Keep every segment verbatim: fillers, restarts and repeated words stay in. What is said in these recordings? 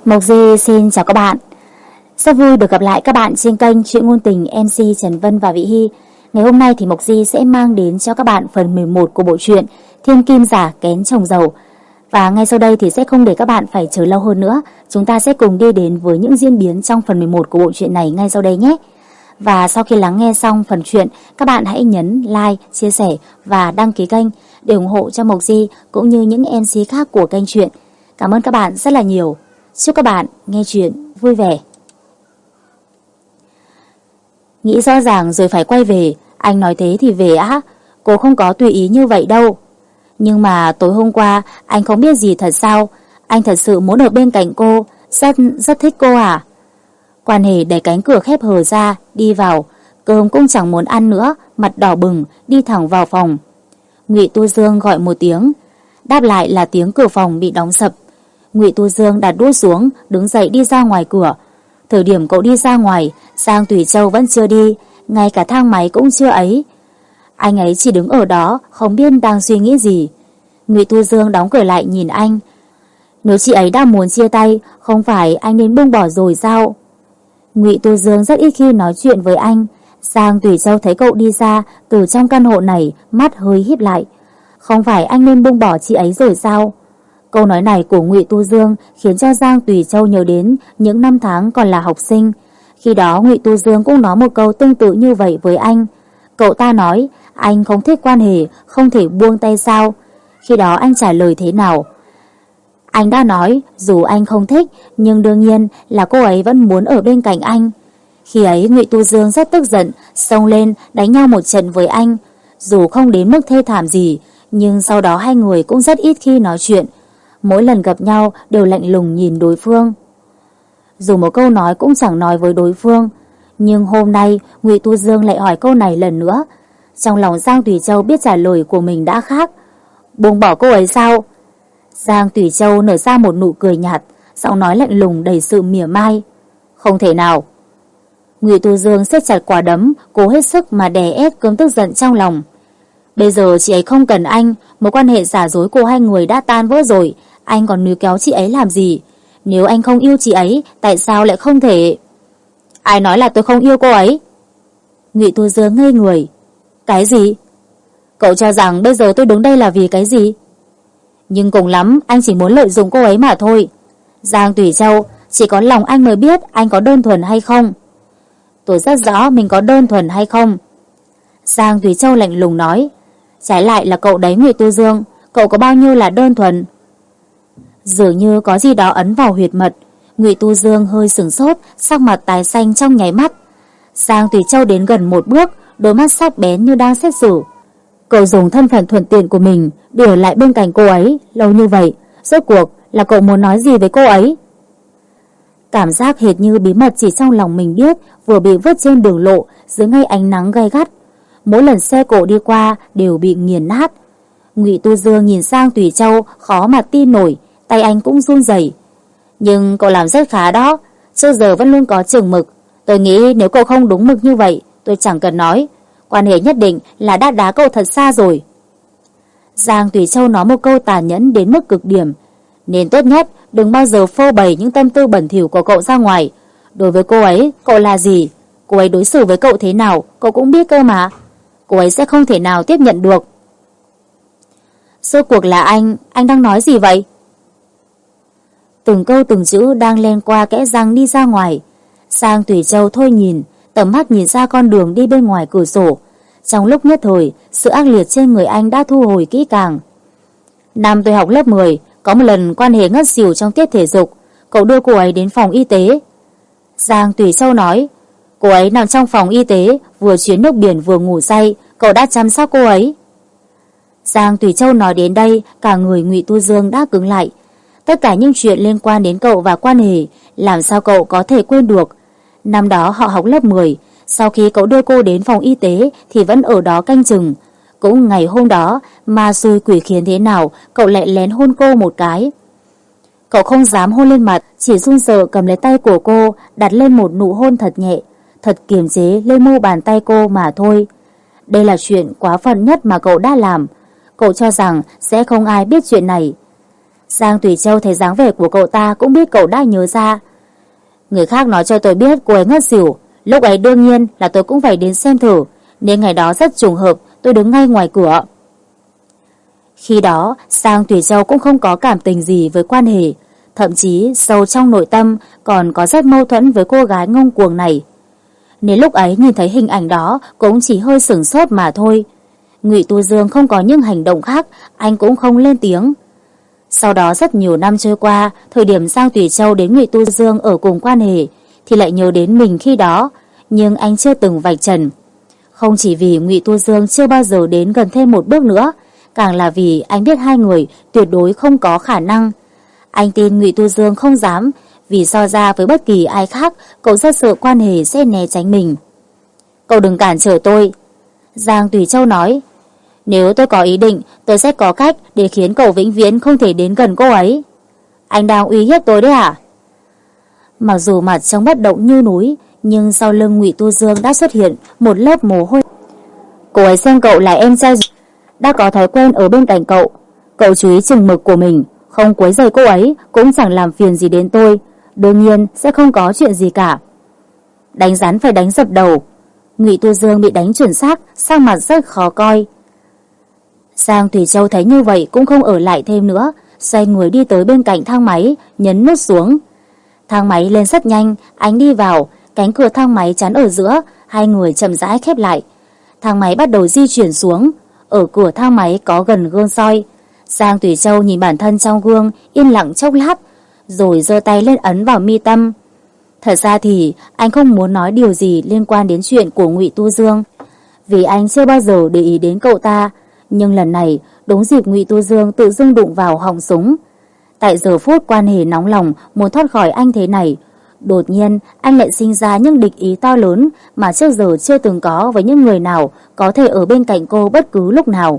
Mộc Di xin chào các bạn. Rất vui được gặp lại các bạn trên kênh Truyện Ngôn Tình em xê Trần Vân và Vị Hy. Ngày hôm nay thì Mộc Di sẽ mang đến cho các bạn phần mười một của bộ truyện Thiên Kim Giả Kén Chồng Giàu. Và ngay sau đây thì sẽ không để các bạn phải chờ lâu hơn nữa. Chúng ta sẽ cùng đi đến với những diễn biến trong phần mười một của bộ truyện này ngay sau đây nhé. Và sau khi lắng nghe xong phần truyện, các bạn hãy nhấn like, chia sẻ và đăng ký kênh để ủng hộ cho Mộc Di cũng như những em xê khác của kênh truyện. Cảm ơn các bạn rất là nhiều. Chúc các bạn nghe chuyện vui vẻ. Nghĩ rõ ràng rồi phải quay về. Anh nói thế thì về á. Cô không có tùy ý như vậy đâu. Nhưng mà tối hôm qua anh không biết gì thật sao. Anh thật sự muốn ở bên cạnh cô. Rất rất thích cô à? Quan Hề đẩy cánh cửa khép hờ ra, đi vào. Cơm cũng chẳng muốn ăn nữa, mặt đỏ bừng, đi thẳng vào phòng. Ngụy Tu Dương gọi một tiếng, đáp lại là tiếng cửa phòng bị đóng sập. Ngụy Tu Dương đặt đũa xuống, đứng dậy đi ra ngoài cửa. Thời điểm cậu đi ra ngoài, Giang Tùy Châu vẫn chưa đi, ngay cả thang máy cũng chưa ấy. Anh ấy chỉ đứng ở đó, không biết đang suy nghĩ gì. Ngụy Tu Dương đóng cửa lại nhìn anh. Nếu chị ấy đã muốn chia tay, không phải anh nên buông bỏ rồi sao? Ngụy Tu Dương rất ít khi nói chuyện với anh. Giang Tùy Châu thấy cậu đi ra từ trong căn hộ này, mắt hơi híp lại. Không phải anh nên buông bỏ chị ấy rồi sao? Câu nói này của Ngụy Tu Dương khiến cho Giang Tùy Châu nhớ đến những năm tháng còn là học sinh. Khi đó Ngụy Tu Dương cũng nói một câu tương tự như vậy với anh. Cậu ta nói anh không thích Quan Hề, không thể buông tay sao? Khi đó anh trả lời thế nào? Anh đã nói dù anh không thích, nhưng đương nhiên là cô ấy vẫn muốn ở bên cạnh anh. Khi ấy Ngụy Tu Dương rất tức giận, xông lên đánh nhau một trận với anh. Dù không đến mức thê thảm gì, nhưng sau đó hai người cũng rất ít khi nói chuyện. Mỗi lần gặp nhau đều lạnh lùng nhìn đối phương. Dù một câu nói cũng chẳng nói với đối phương. Nhưng hôm nay Ngụy Tu Dương lại hỏi câu này lần nữa. Trong lòng Giang Tùy Châu biết trả lời của mình đã khác. Buông bỏ cô ấy sao? Giang Tùy Châu nở ra một nụ cười nhạt, giọng nói lạnh lùng đầy sự mỉa mai. Không thể nào. Ngụy Tu Dương siết chặt quả đấm, cố hết sức mà đè ép cơn tức giận trong lòng. Bây giờ chị ấy không cần anh, mối quan hệ giả dối của hai người đã tan vỡ rồi, anh còn níu kéo chị ấy làm gì? Nếu anh không yêu chị ấy, tại sao lại không thể? Ai nói là tôi không yêu cô ấy? Ngụy Tu Dương ngây người. Cái gì? Cậu cho rằng bây giờ tôi đứng đây là vì cái gì? Nhưng cùng lắm anh chỉ muốn lợi dụng cô ấy mà thôi. Giang Tùy Châu, chỉ có lòng anh mới biết anh có đơn thuần hay không. Tôi rất rõ mình có đơn thuần hay không. Giang Tùy Châu lạnh lùng nói. Trái lại là cậu đấy Ngụy Tu Dương, cậu có bao nhiêu là đơn thuần? Dường như có gì đó ấn vào huyệt mật. Ngụy Tu Dương hơi sửng sốt, sắc mặt tái xanh trong nháy mắt. Giang Tùy Châu đến gần một bước, đôi mắt sắc bén như đang xét xử. Cậu dùng thân phận thuận tiện của mình để ở lại bên cạnh cô ấy lâu như vậy, rốt cuộc là cậu muốn nói gì với cô ấy? Cảm giác hệt như bí mật chỉ trong lòng mình biết vừa bị vứt trên đường lộ dưới ngay ánh nắng gay gắt. Mỗi lần xe cộ đi qua đều bị nghiền nát. Ngụy Tu Dương nhìn sang Tùy Châu khó mà tin nổi, tay anh cũng run rẩy. Nhưng cậu làm rất khá đó, trước giờ vẫn luôn có chừng mực. Tôi nghĩ nếu cậu không đúng mực như vậy, tôi chẳng cần nói. Quan hệ nhất định là đã đá cậu thật xa rồi. Giang Tùy Châu nói một câu tàn nhẫn đến mức cực điểm. Nên tốt nhất đừng bao giờ phô bày những tâm tư bẩn thỉu của cậu ra ngoài. Đối với cô ấy, cậu là gì? Cô ấy đối xử với cậu thế nào, cậu cũng biết cơ mà. Cô ấy sẽ không thể nào tiếp nhận được. Rốt cuộc là anh, anh đang nói gì vậy? Từng câu từng chữ đang len qua kẽ răng đi ra ngoài. Giang Tùy Châu thôi nhìn, tầm mắt nhìn ra con đường đi bên ngoài cửa sổ. Trong lúc nhất thời, sự ác liệt trên người anh đã thu hồi kỹ càng. Năm tôi học lớp mười, có một lần Quan Hề ngất xỉu trong tiết thể dục, cậu đưa cô ấy đến phòng y tế. Giang Tùy Châu nói, cô ấy nằm trong phòng y tế, vừa chuyến nước biển vừa ngủ say, cậu đã chăm sóc cô ấy. Giang Tùy Châu nói đến đây, cả người Ngụy Tu Dương đã cứng lại. Tất cả những chuyện liên quan đến cậu và Quan Hề, làm sao cậu có thể quên được? Năm đó họ học lớp mười, sau khi cậu đưa cô đến phòng y tế thì vẫn ở đó canh chừng. Cũng ngày hôm đó, ma xui quỷ khiến thế nào, cậu lại lén hôn cô một cái. Cậu không dám hôn lên mặt, chỉ run sợ cầm lấy tay của cô, đặt lên một nụ hôn thật nhẹ, thật kiềm chế lên mu bàn tay cô mà thôi. Đây là chuyện quá phận nhất mà cậu đã làm. Cậu cho rằng sẽ không ai biết chuyện này. Giang Tùy Châu thấy dáng vẻ của cậu ta cũng biết cậu đã nhớ ra. Người khác nói cho tôi biết cô ấy ngất xỉu. Lúc ấy đương nhiên là tôi cũng phải đến xem thử, nên ngày đó rất trùng hợp tôi đứng ngay ngoài cửa. Khi đó Giang Tùy Châu cũng không có cảm tình gì với Quan Hề, thậm chí sâu trong nội tâm còn có rất mâu thuẫn với cô gái ngông cuồng này. Nên lúc ấy nhìn thấy hình ảnh đó cũng chỉ hơi sửng sốt mà thôi. Ngụy Tu Dương không có những hành động khác, anh cũng không lên tiếng. Sau đó rất nhiều năm trôi qua, thời điểm Giang Tùy Châu đến Ngụy Tu Dương ở cùng Quan Hề thì lại nhớ đến mình khi đó, nhưng anh chưa từng vạch trần. Không chỉ vì Ngụy Tu Dương chưa bao giờ đến gần thêm một bước nữa, càng là vì anh biết hai người tuyệt đối không có khả năng. Anh tin Ngụy Tu Dương không dám, vì so ra với bất kỳ ai khác, cậu rất sợ Quan Hề sẽ né tránh mình. Cậu đừng cản trở tôi, Giang Tùy Châu nói. Nếu tôi có ý định, tôi sẽ có cách để khiến cậu vĩnh viễn không thể đến gần cô ấy. Anh đang uy hiếp tôi đấy à? Mặc dù mặt trông bất động như núi, nhưng sau lưng Ngụy Tu Dương đã xuất hiện một lớp mồ hôi. Cô ấy xem cậu là em trai, đã có thói quen ở bên cạnh cậu. Cậu chú ý chừng mực của mình, không quấy rầy cô ấy, cũng chẳng làm phiền gì đến tôi. Đương nhiên sẽ không có chuyện gì cả. Đánh rắn phải đánh dập đầu. Ngụy Tu Dương bị đánh chuẩn xác, sắc mặt rất khó coi. Giang Tùy Châu thấy như vậy cũng không ở lại thêm nữa, xoay người đi tới bên cạnh thang máy, nhấn nút xuống. Thang máy lên rất nhanh, anh đi vào, cánh cửa thang máy chắn ở giữa, hai người chậm rãi khép lại. Thang máy bắt đầu di chuyển xuống, ở cửa thang máy có gần gương soi. Giang Tùy Châu nhìn bản thân trong gương, yên lặng chốc lát, rồi giơ tay lên ấn vào mi tâm. Thật ra thì anh không muốn nói điều gì liên quan đến chuyện của Ngụy Tu Dương, vì anh chưa bao giờ để ý đến cậu ta. Nhưng lần này đúng dịp Ngụy Tu Dương tự dưng đụng vào họng súng. Tại giờ phút Quan Hề nóng lòng muốn thoát khỏi anh thế này, đột nhiên anh lại sinh ra những địch ý to lớn mà trước giờ chưa từng có với những người nào có thể ở bên cạnh cô bất cứ lúc nào.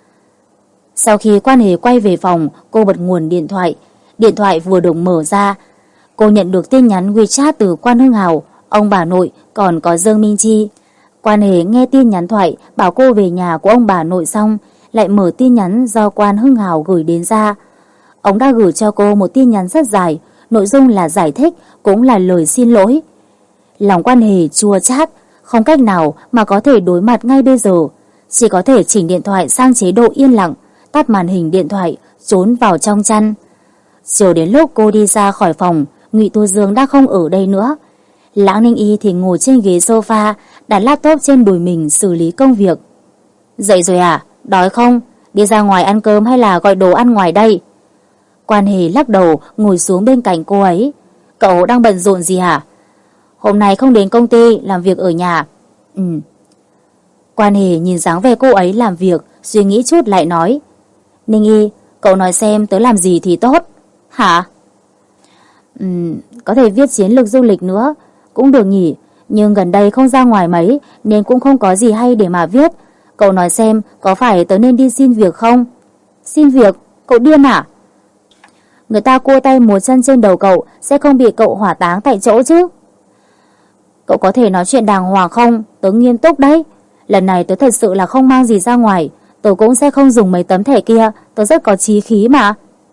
Sau khi Quan Hề quay về phòng, cô bật nguồn điện thoại. Điện thoại vừa được mở ra, cô nhận được tin nhắn WeChat từ Quan Hưng Hào, ông bà nội, còn có Dương Minh Chi. Quan Hề nghe tin nhắn thoại bảo cô về nhà của ông bà nội xong, lại mở tin nhắn do Quan Hưng Hào gửi đến ra. Ông đã gửi cho cô một tin nhắn rất dài, nội dung là giải thích, cũng là lời xin lỗi. Lòng Quan Hề chua chát, không cách nào mà có thể đối mặt ngay bây giờ, chỉ có thể chỉnh điện thoại sang chế độ yên lặng, tắt màn hình điện thoại, trốn vào trong chăn. Chiều đến lúc cô đi ra khỏi phòng, Ngụy Tu Dương đã không ở đây nữa. Lãng Ninh Y thì ngồi trên ghế sofa, đặt laptop trên đùi mình xử lý công việc. Dậy rồi à? Đói không? Đi ra ngoài ăn cơm hay là gọi đồ ăn ngoài đây? Quan Hề lắc đầu ngồi xuống bên cạnh cô ấy. Cậu đang bận rộn gì hả? Hôm nay không đến công ty, làm việc ở nhà. Ừ. Quan Hề nhìn dáng vẻ cô ấy làm việc, suy nghĩ chút lại nói. Ninh Y, cậu nói xem tớ làm gì thì tốt. Hả? Ừ, có thể viết chiến lược du lịch nữa, cũng được nhỉ. Nhưng gần đây không ra ngoài mấy, nên cũng không có gì hay để mà viết. Cậu nói xem có phải tớ nên đi xin việc không? Xin việc? Cậu điên à? Người ta cua tay múa chân trên đầu cậu, sẽ không bị cậu hỏa táng tại chỗ chứ? Cậu có thể nói chuyện đàng hoàng không? Tớ nghiêm túc đấy. Lần này tớ thật sự là không mang gì ra ngoài. Tớ cũng sẽ không dùng mấy tấm thẻ kia. Tớ rất có chí khí mà.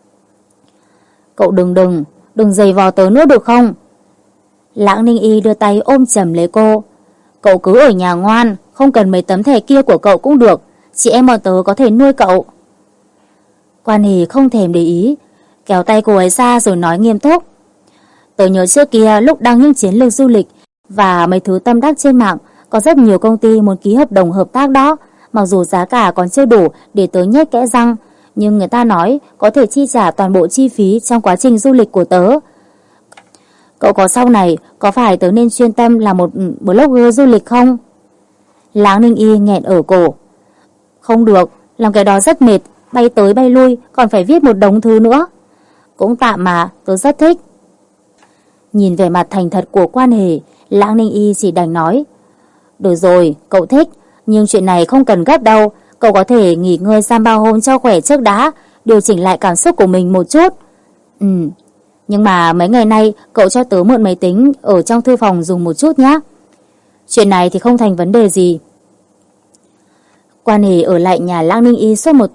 Cậu đừng đừng Đừng giày vò tớ nữa được không? Lãng Ninh Y đưa tay ôm chầm lấy cô. Cậu cứ ở nhà ngoan, không cần mấy tấm thẻ kia của cậu cũng được. Chị em bọn tớ có thể nuôi cậu. Quan Hề không thèm để ý, kéo tay cô ấy ra rồi nói nghiêm túc. Tớ nhớ trước kia lúc đăng những chiến lược du lịch và mấy thứ tâm đắc trên mạng, có rất nhiều công ty muốn ký hợp đồng hợp tác đó. Mặc dù giá cả còn chưa đủ để tớ nhét kẽ răng, nhưng người ta nói có thể chi trả toàn bộ chi phí trong quá trình du lịch của tớ. Cậu có sau này có phải tớ nên chuyên tâm là một blogger du lịch không? Lãng Ninh Y nghẹn ở cổ. Không được, làm cái đó rất mệt, bay tới bay lui, còn phải viết một đống thứ nữa. Cũng tạm mà, tớ rất thích. Nhìn vẻ mặt thành thật của Quan Hề, Lãng Ninh Y chỉ đành nói. Được rồi, cậu thích, nhưng chuyện này không cần gấp đâu. Cậu có thể nghỉ ngơi sang bao hôm cho khỏe trước đã, điều chỉnh lại cảm xúc của mình một chút. Ừ, nhưng mà mấy ngày nay cậu cho tớ mượn máy tính ở trong thư phòng dùng một chút nhé. Chuyện này thì không thành vấn đề gì. Quan Hề ở lại nhà Lãng Ninh Y suốt một tuần,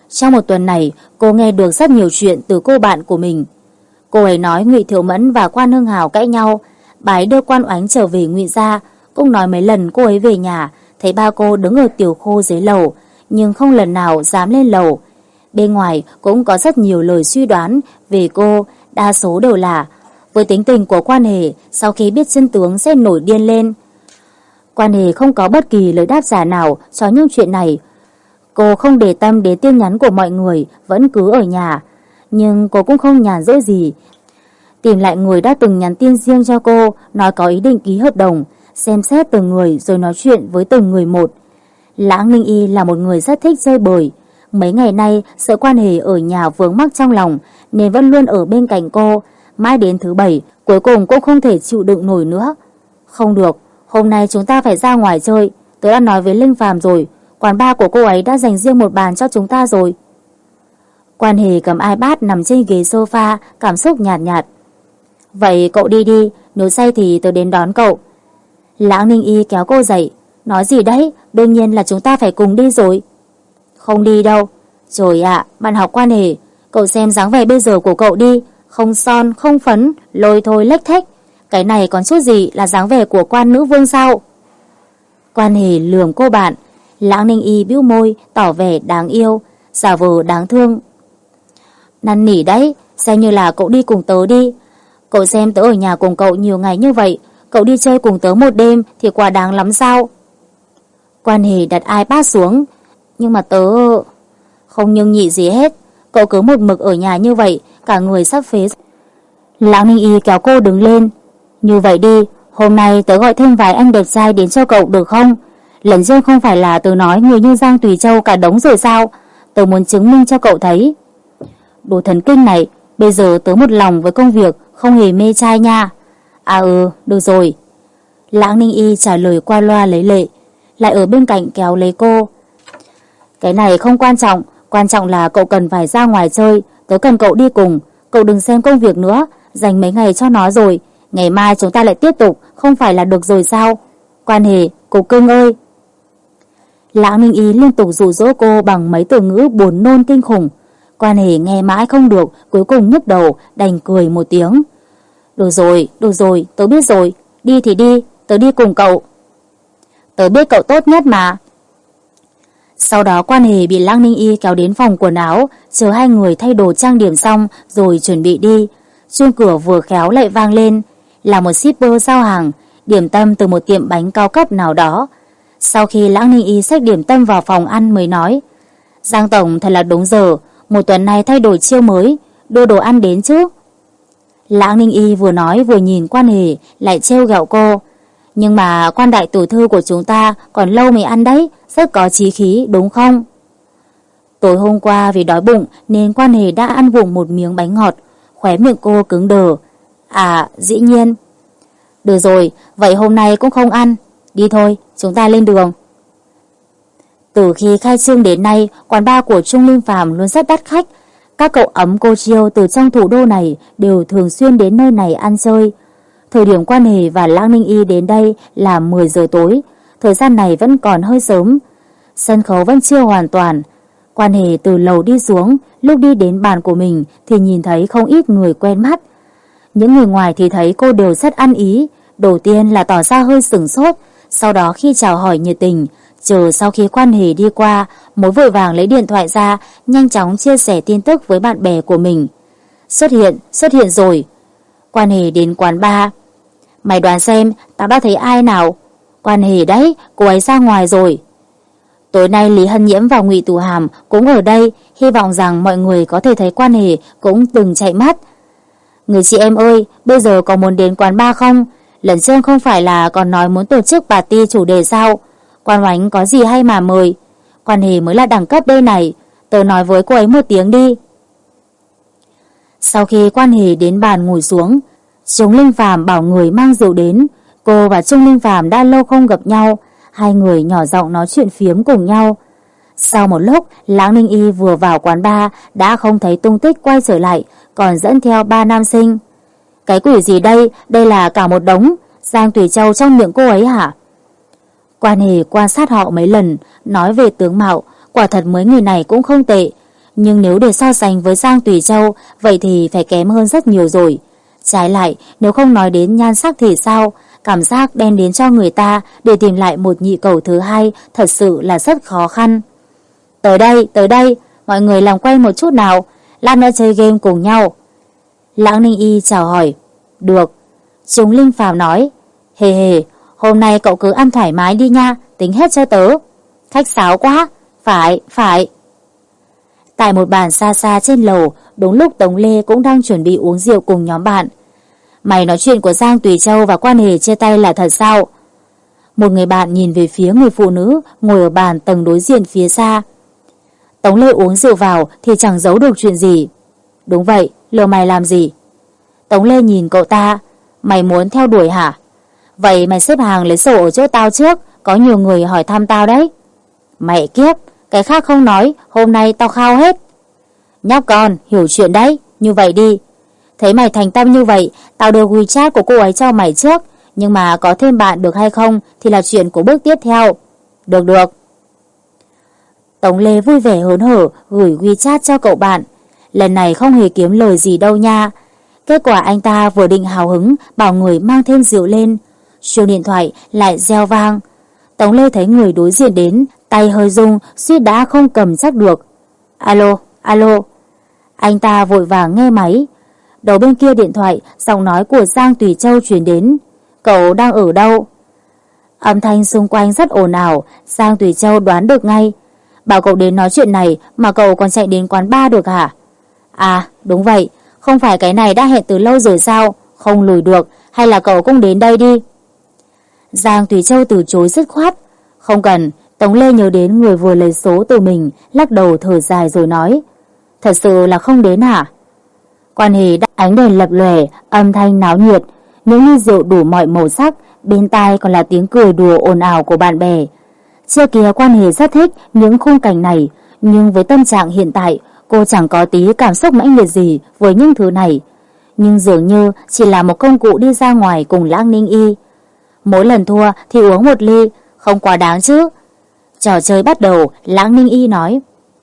Trong một tuần này, cô nghe được rất nhiều chuyện từ cô bạn của mình. Cô ấy nói Ngụy Thiệu Mẫn và Quan Hưng Hào cãi nhau, bà ấy đưa Quan Oánh trở về Ngụy gia. Cũng nói mấy lần cô ấy về nhà, thấy ba cô đứng ở tiểu khô dưới lầu, nhưng không lần nào dám lên lầu. Bên ngoài cũng có rất nhiều lời suy đoán về cô, đa số đều là với tính tình của Quan Hề, sau khi biết chân tướng sẽ nổi điên lên. Quan Hề không có bất kỳ lời đáp trả nào cho những chuyện này. Cô không để tâm đến tin nhắn của mọi người, vẫn cứ ở nhà. Nhưng cô cũng không nhàn rỗi gì, tìm lại người đã từng nhắn tin riêng cho cô, nói có ý định ký hợp đồng, xem xét từng người rồi nói chuyện với từng người một. Lãng Ninh Y là một người rất thích chơi bời. Mấy ngày nay sợ Quan Hề ở nhà vướng mắc trong lòng nên vẫn luôn ở bên cạnh cô. Mãi đến thứ bảy, cuối cùng cũng không thể chịu đựng nổi nữa. Không được, hôm nay chúng ta phải ra ngoài chơi. Tớ đã nói với Linh Phàm rồi, quán bar của cô ấy đã dành riêng một bàn cho chúng ta rồi. Quan Hề cầm iPad nằm trên ghế sofa, cảm xúc nhạt nhạt. Vậy cậu đi đi, nếu say thì tớ đến đón cậu. Lãng Ninh Y kéo cô dậy. Nói gì đấy, đương nhiên là chúng ta phải cùng đi rồi. Không đi đâu. Trời ạ, bạn học Quan Hề, cậu xem dáng vẻ bây giờ của cậu đi, không son, không phấn, lôi thôi lếch thếch. Cái này còn chút gì là dáng vẻ của quan nữ vương sao? Quan Hề lườm cô bạn. Lãng Ninh Y bĩu môi, tỏ vẻ đáng yêu, giả vờ đáng thương. Năn nỉ đấy, xem như là cậu đi cùng tớ đi. Cậu xem tớ ở nhà cùng cậu nhiều ngày như vậy, cậu đi chơi cùng tớ một đêm thì quá đáng lắm sao? Quan Hề đặt iPad xuống. Nhưng mà tớ... Không nhưng nhị gì hết, cậu cứ một mực ở nhà như vậy, cả người sắp phế. Lãng Ninh Y kéo cô đứng lên. Như vậy đi, hôm nay tớ gọi thêm vài anh đẹp trai đến cho cậu được không? Lần trước không phải là tớ nói người như Giang Tùy Châu cả đống rồi sao? Tớ muốn chứng minh cho cậu thấy. Đồ thần kinh này, bây giờ tớ một lòng với công việc, không hề mê trai nha. À ừ, được rồi. Lãng Ninh Y trả lời qua loa lấy lệ, lại ở bên cạnh kéo lấy cô. Cái này không quan trọng, quan trọng là cậu cần phải ra ngoài chơi, tớ cần cậu đi cùng. Cậu đừng xem công việc nữa, dành mấy ngày cho nó rồi, ngày mai chúng ta lại tiếp tục, không phải là được rồi sao? Quan Hề, cô cưng ơi. Lãng Ninh Y liên tục dụ dỗ cô bằng mấy từ ngữ buồn nôn kinh khủng. Quan Hề nghe mãi không được, cuối cùng nhức đầu, đành cười một tiếng. Được rồi, được rồi, tớ biết rồi, đi thì đi, tớ đi cùng cậu. Tớ biết cậu tốt nhất mà. Sau đó Quan Hề bị Lãng Ninh Y kéo đến phòng quần áo, chờ hai người thay đồ trang điểm xong rồi chuẩn bị đi. Chuông cửa vừa khéo lại vang lên, là một shipper giao hàng, điểm tâm từ một tiệm bánh cao cấp nào đó. Sau khi Lãng Ninh Y xách điểm tâm vào phòng ăn mới nói, Giang Tổng thật là đúng giờ, một tuần nay thay đổi chiêu mới, đưa đồ ăn đến chứ. Lãng Ninh Y vừa nói vừa nhìn Quan Hề, lại trêu ghẹo cô. Nhưng mà Quan đại tiểu thư của chúng ta còn lâu mới ăn đấy, rất có chí khí đúng không? Tối hôm qua vì đói bụng nên Quan Hề đã ăn vụng một miếng bánh ngọt, khóe miệng cô cứng đờ. À, dĩ nhiên. Được rồi, vậy hôm nay cũng không ăn. Đi thôi, chúng ta lên đường. Từ khi khai trương đến nay, quán bar của Trung Linh Phàm luôn rất đắt khách. Các cậu ấm cô chiêu từ trong thủ đô này đều thường xuyên đến nơi này ăn chơi. Thời điểm Quan Hề và Lãng Ninh Y đến đây là mười giờ tối. Thời gian này vẫn còn hơi sớm. Sân khấu vẫn chưa hoàn toàn. Quan Hề từ lầu đi xuống, lúc đi đến bàn của mình thì nhìn thấy không ít người quen mắt. Những người ngoài thì thấy cô đều rất ăn ý. Đầu tiên là tỏ ra hơi sửng sốt, sau đó khi chào hỏi nhiệt tình, chờ sau khi Quan Hề đi qua, mới vội vàng lấy điện thoại ra, nhanh chóng chia sẻ tin tức với bạn bè của mình. Xuất hiện, xuất hiện rồi. Quan Hề đến quán bar. Mày đoán xem, tao đã thấy ai nào? Quan Hề đấy, cô ấy ra ngoài rồi. Tối nay Lý Hân Nhiễm và Ngụy Tù Hàm cũng ở đây, hy vọng rằng mọi người có thể thấy Quan Hề cũng từng chạy mất. Người chị em ơi, bây giờ có muốn đến quán bar không? Lần trước không phải là còn nói muốn tổ chức party chủ đề sao? Quan Oánh có gì hay mà mời? Quan Hề mới là đẳng cấp đây này, tớ nói với cô ấy một tiếng đi. Sau khi Quan Hề đến bàn ngồi xuống, Trung Linh Phàm bảo người mang rượu đến. Cô và Trung Linh Phàm đã lâu không gặp nhau, hai người nhỏ giọng nói chuyện phiếm cùng nhau. Sau một lúc, Lãng Ninh Y vừa vào quán bar đã không thấy tung tích quay trở lại, còn dẫn theo ba nam sinh. Cái quỷ gì đây? Đây là cả một đống. Giang Tùy Châu trong miệng cô ấy hả? Quan Hề quan sát họ mấy lần, nói về tướng mạo, quả thật mấy người này cũng không tệ. Nhưng nếu để so sánh với Giang Tùy Châu, vậy thì phải kém hơn rất nhiều rồi. Trái lại, nếu không nói đến nhan sắc thì sao, cảm giác đem đến cho người ta để tìm lại một nhị cầu thứ hai thật sự là rất khó khăn. Tới đây, tới đây, mọi người làm quen một chút nào, lát nữa chơi game cùng nhau. Lãng Ninh Y chào hỏi. Được. Trùng Linh Phàm nói. Hề hề, hôm nay cậu cứ ăn thoải mái đi nha, tính hết cho tớ. Khách sáo quá. Phải, phải. Tại một bàn xa xa trên lầu, đúng lúc Tống Lê cũng đang chuẩn bị uống rượu cùng nhóm bạn. Mày nói chuyện của Giang Tùy Châu và quan hệ chia tay là thật sao? Một người bạn nhìn về phía người phụ nữ ngồi ở bàn tầng đối diện phía xa. Tống Lê uống rượu vào thì chẳng giấu được chuyện gì. Đúng vậy, lừa mày làm gì? Tống Lê nhìn cậu ta. Mày muốn theo đuổi hả? Vậy mày xếp hàng lấy sổ ở chỗ tao trước, có nhiều người hỏi thăm tao đấy. Mẹ kiếp, cái khác không nói, hôm nay tao khao hết. Nhóc con, hiểu chuyện đấy, như vậy đi. Thấy mày thành tâm như vậy, tao đưa WeChat của cô ấy cho mày trước, nhưng mà có thêm bạn được hay không thì là chuyện của bước tiếp theo. Được được. Tống Lê vui vẻ hớn hở gửi WeChat cho cậu bạn. Lần này không hề kiếm lời gì đâu nha. Kết quả anh ta vừa định hào hứng bảo người mang thêm rượu lên, chuông điện thoại lại reo vang. Tống Lê thấy người đối diện đến, tay hơi rung, suýt đã không cầm chắc được. Alo, alo. Anh ta vội vàng nghe máy. Đầu bên kia điện thoại, giọng nói của Giang Tùy Châu truyền đến. Cậu đang ở đâu? Âm thanh xung quanh rất ồn ào, Giang Tùy Châu đoán được ngay. Bảo cậu đến nói chuyện này mà cậu còn chạy đến quán bar được hả? À, đúng vậy, không phải cái này đã hẹn từ lâu rồi sao? Không lùi được, hay là cậu cũng đến đây đi? Giang Tùy Châu từ chối dứt khoát. Không cần. Tống Lê nhớ đến người vừa lấy số từ mình, lắc đầu thở dài rồi nói. Thật sự là không đến hả? Quan hệ đã ánh đèn lập lòe, âm thanh náo nhiệt, những ly rượu đủ mọi màu sắc, bên tai còn là tiếng cười đùa ồn ào của bạn bè. Trước kia Quan hệ rất thích những khung cảnh này, nhưng với tâm trạng hiện tại, cô chẳng có tí cảm xúc mãnh liệt gì với những thứ này. Nhưng dường như chỉ là một công cụ đi ra ngoài cùng Lãng Ninh Y. Mỗi lần thua thì uống một ly, không quá đáng chứ. Trò chơi bắt đầu, Lãng Ninh Y nói.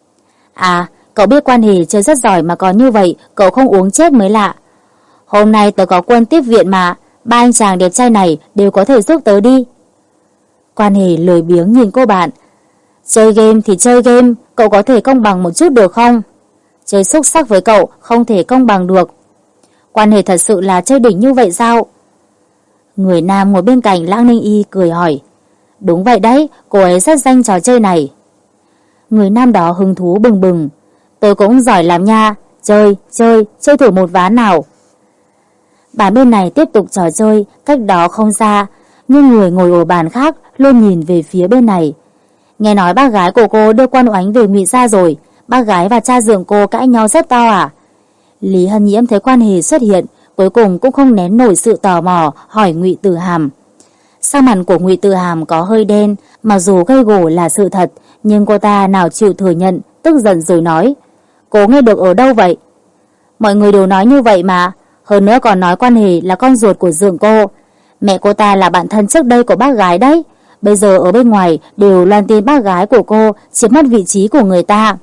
À, cậu biết Quan hệ chơi rất giỏi mà còn như vậy, cậu không uống chết mới lạ. Hôm nay tớ có quân tiếp viện mà, ba anh chàng đẹp trai này đều có thể giúp tớ đi. Quan hệ lười biếng nhìn cô bạn. Chơi game thì chơi game, cậu có thể công bằng một chút được không? Chơi xúc sắc với cậu không thể công bằng được. Quan hệ thật sự là chơi đỉnh như vậy sao? Người nam ngồi bên cạnh Lãng Ninh Y cười hỏi. Đúng vậy đấy, cô ấy rất danh trò chơi này. Người nam đó hứng thú bừng bừng. Tôi cũng giỏi làm nha, chơi, chơi, chơi thử một ván nào. Bàn bên này tiếp tục trò chơi, cách đó không xa, nhưng người ngồi ở bàn khác luôn nhìn về phía bên này. Nghe nói bác gái của cô đưa Quan Oánh về Ngụy gia rồi, bác gái và cha dượng cô cãi nhau rất to à? Lý Hân Nhiễm thấy Quan hệ xuất hiện, cuối cùng cũng không nén nổi sự tò mò hỏi Ngụy Tử Hàm. Sắc mặt của Ngụy Tử Hàm có hơi đen, mặc dù gây gổ là sự thật, nhưng cô ta nào chịu thừa nhận, tức giận rồi nói. Cô nghe được ở đâu vậy? Mọi người đều nói như vậy mà, hơn nữa còn nói Quan hệ là con ruột của dượng cô. Mẹ cô ta là bạn thân trước đây của bác gái đấy, bây giờ ở bên ngoài đều loan tin bác gái của cô chiếm mất vị trí của người ta.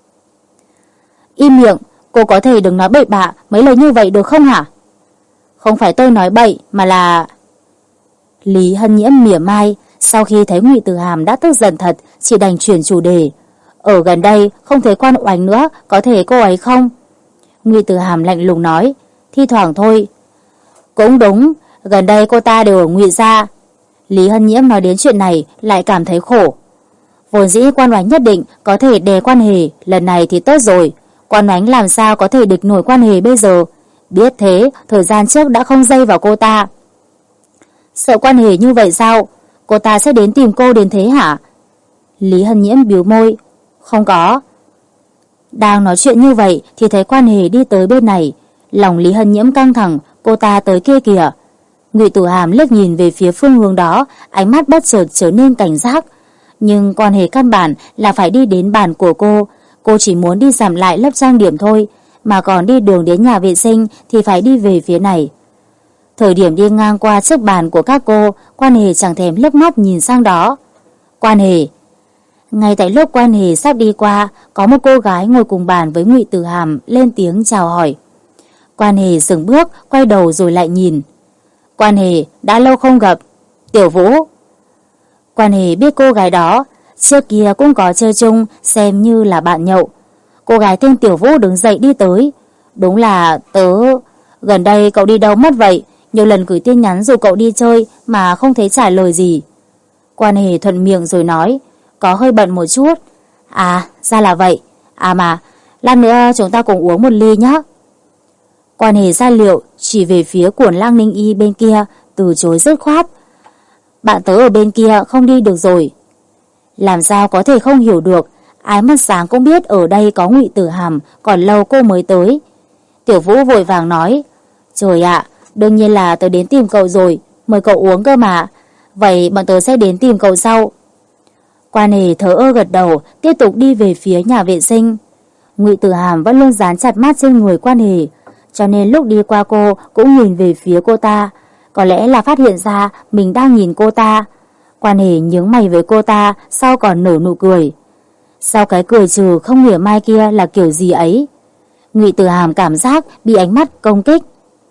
Im miệng, cô có thể đừng nói bậy bạ mấy lời như vậy được không hả? Không phải tôi nói bậy mà là... Lý Hân Nhiễm mỉa mai, sau khi thấy Ngụy Tử Hàm đã tức giận thật, chỉ đành chuyển chủ đề. Ở gần đây không thấy Quan Oánh nữa, có thể cô ấy không? Ngụy Tử Hàm lạnh lùng nói. Thi thoảng thôi. Cũng đúng, gần đây cô ta đều ở Ngụy gia. Lý Hân Nhiễm nói đến chuyện này lại cảm thấy khổ. Vốn dĩ Quan Oánh nhất định có thể đè Quan hệ, lần này thì tốt rồi. Quan Oánh làm sao có thể địch nổi Quan hệ bây giờ? Biết thế, thời gian trước đã không dây vào cô ta. Sợ Quan hệ như vậy sao? Cô ta sẽ đến tìm cô đến thế hả? Lý Hân Nhiễm bĩu môi. Không có. Đang nói chuyện như vậy thì thấy Quan hệ đi tới bên này. Lòng Lý Hân Nhiễm căng thẳng, cô ta tới kia kìa. Ngụy Tử Hàm liếc nhìn về phía phương hướng đó, ánh mắt bất chợt trở nên cảnh giác. Nhưng Quan hệ căn bản là phải đi đến bàn của cô. Cô chỉ muốn đi giảm lại lớp trang điểm thôi, mà còn đi đường đến nhà vệ sinh thì phải đi về phía này. Thời điểm đi ngang qua trước bàn của các cô, Quan hệ chẳng thèm liếc mắt nhìn sang đó. Quan hệ. Ngay tại lúc Quan Hề sắp đi qua, có một cô gái ngồi cùng bàn với Ngụy Tử Hàm lên tiếng chào hỏi. Quan Hề dừng bước, quay đầu rồi lại nhìn. Quan Hề, đã lâu không gặp. Tiểu Vũ. Quan Hề biết cô gái đó, trước kia cũng có chơi chung, xem như là bạn nhậu. Cô gái tên Tiểu Vũ đứng dậy đi tới. Đúng là tớ... Gần đây cậu đi đâu mất vậy? Nhiều lần gửi tin nhắn dù cậu đi chơi mà không thấy trả lời gì. Quan Hề thuận miệng rồi nói, có hơi bận một chút. À, ra là vậy. À mà, lát nữa chúng ta cùng uống một ly nhé. Quan Hề ra liệu, chỉ về phía của Lăng Ninh Y bên kia, từ chối dứt khoát. Bạn tớ ở bên kia không đi được rồi. Làm sao có thể không hiểu được, Ái Mắt Sáng cũng biết ở đây có Ngụy Tử Hàm, còn lâu cô mới tới. Tiểu Vũ vội vàng nói, trời ạ, đương nhiên là tớ đến tìm cậu rồi, mời cậu uống cơ mà. Vậy bọn tớ sẽ đến tìm cậu sau. Quan Hề thở ơ gật đầu, tiếp tục đi về phía nhà vệ sinh. Ngụy Tử Hàm vẫn luôn dán chặt mắt trên người Quan Hề, cho nên lúc đi qua cô cũng nhìn về phía cô ta. Có lẽ là phát hiện ra mình đang nhìn cô ta. Quan Hề nhướng mày với cô ta, sau còn nở nụ cười. Sau cái cười trừ không mỉa mai kia là kiểu gì ấy? Ngụy Tử Hàm cảm giác bị ánh mắt công kích.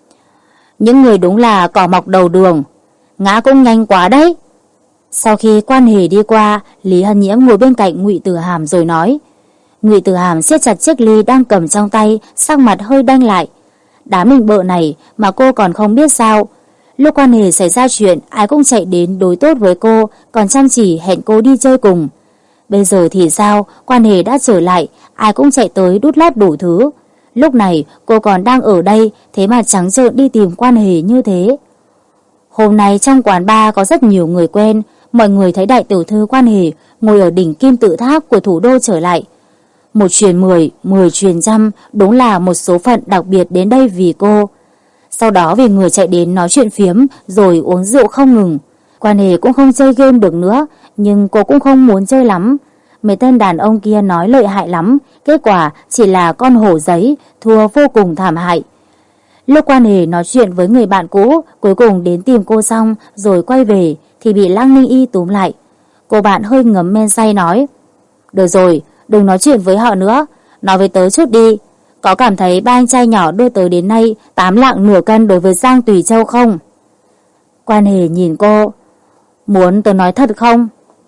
Những người đúng là cỏ mọc đầu đường, ngã cũng nhanh quá đấy. Sau khi Quan Hề đi qua, Lý Hân Nhiễm ngồi bên cạnh Ngụy Tử Hàm rồi nói. Ngụy Tử Hàm siết chặt chiếc ly đang cầm trong tay, sắc mặt hơi đanh lại. Đám mình bợ này mà cô còn không biết sao? Lúc Quan Hề xảy ra chuyện, ai cũng chạy đến đối tốt với cô, còn chăm chỉ hẹn cô đi chơi cùng. Bây giờ thì sao? Quan Hề đã trở lại, ai cũng chạy tới đút lót đủ thứ. Lúc này cô còn đang ở đây, thế mà trắng trợn đi tìm Quan Hề như thế. Hôm nay trong quán bar có rất nhiều người quen. Mọi người thấy đại tiểu thư Quan Hề ngồi ở đỉnh kim tự tháp của thủ đô trở lại. Một truyền mười, mười truyền trăm, đúng là một số phận đặc biệt đến đây vì cô. Sau đó vì người chạy đến nói chuyện phiếm rồi uống rượu không ngừng. Quan Hề cũng không chơi game được nữa, nhưng cô cũng không muốn chơi lắm. Mấy tên đàn ông kia nói lợi hại lắm, kết quả chỉ là con hổ giấy, thua vô cùng thảm hại. Lúc Quan Hề nói chuyện với người bạn cũ, cuối cùng đến tìm cô xong rồi quay về thì bị Lăng Ninh Y túm lại. Cô bạn hơi ngấm men say nói, được rồi, đừng nói chuyện với họ nữa, nói với tớ chút đi. Có cảm thấy ba anh trai nhỏ đưa tớ đến nay tám lạng nửa cân đối với Giang Tùy Châu không? Quan Hề nhìn cô, muốn tớ nói thật không?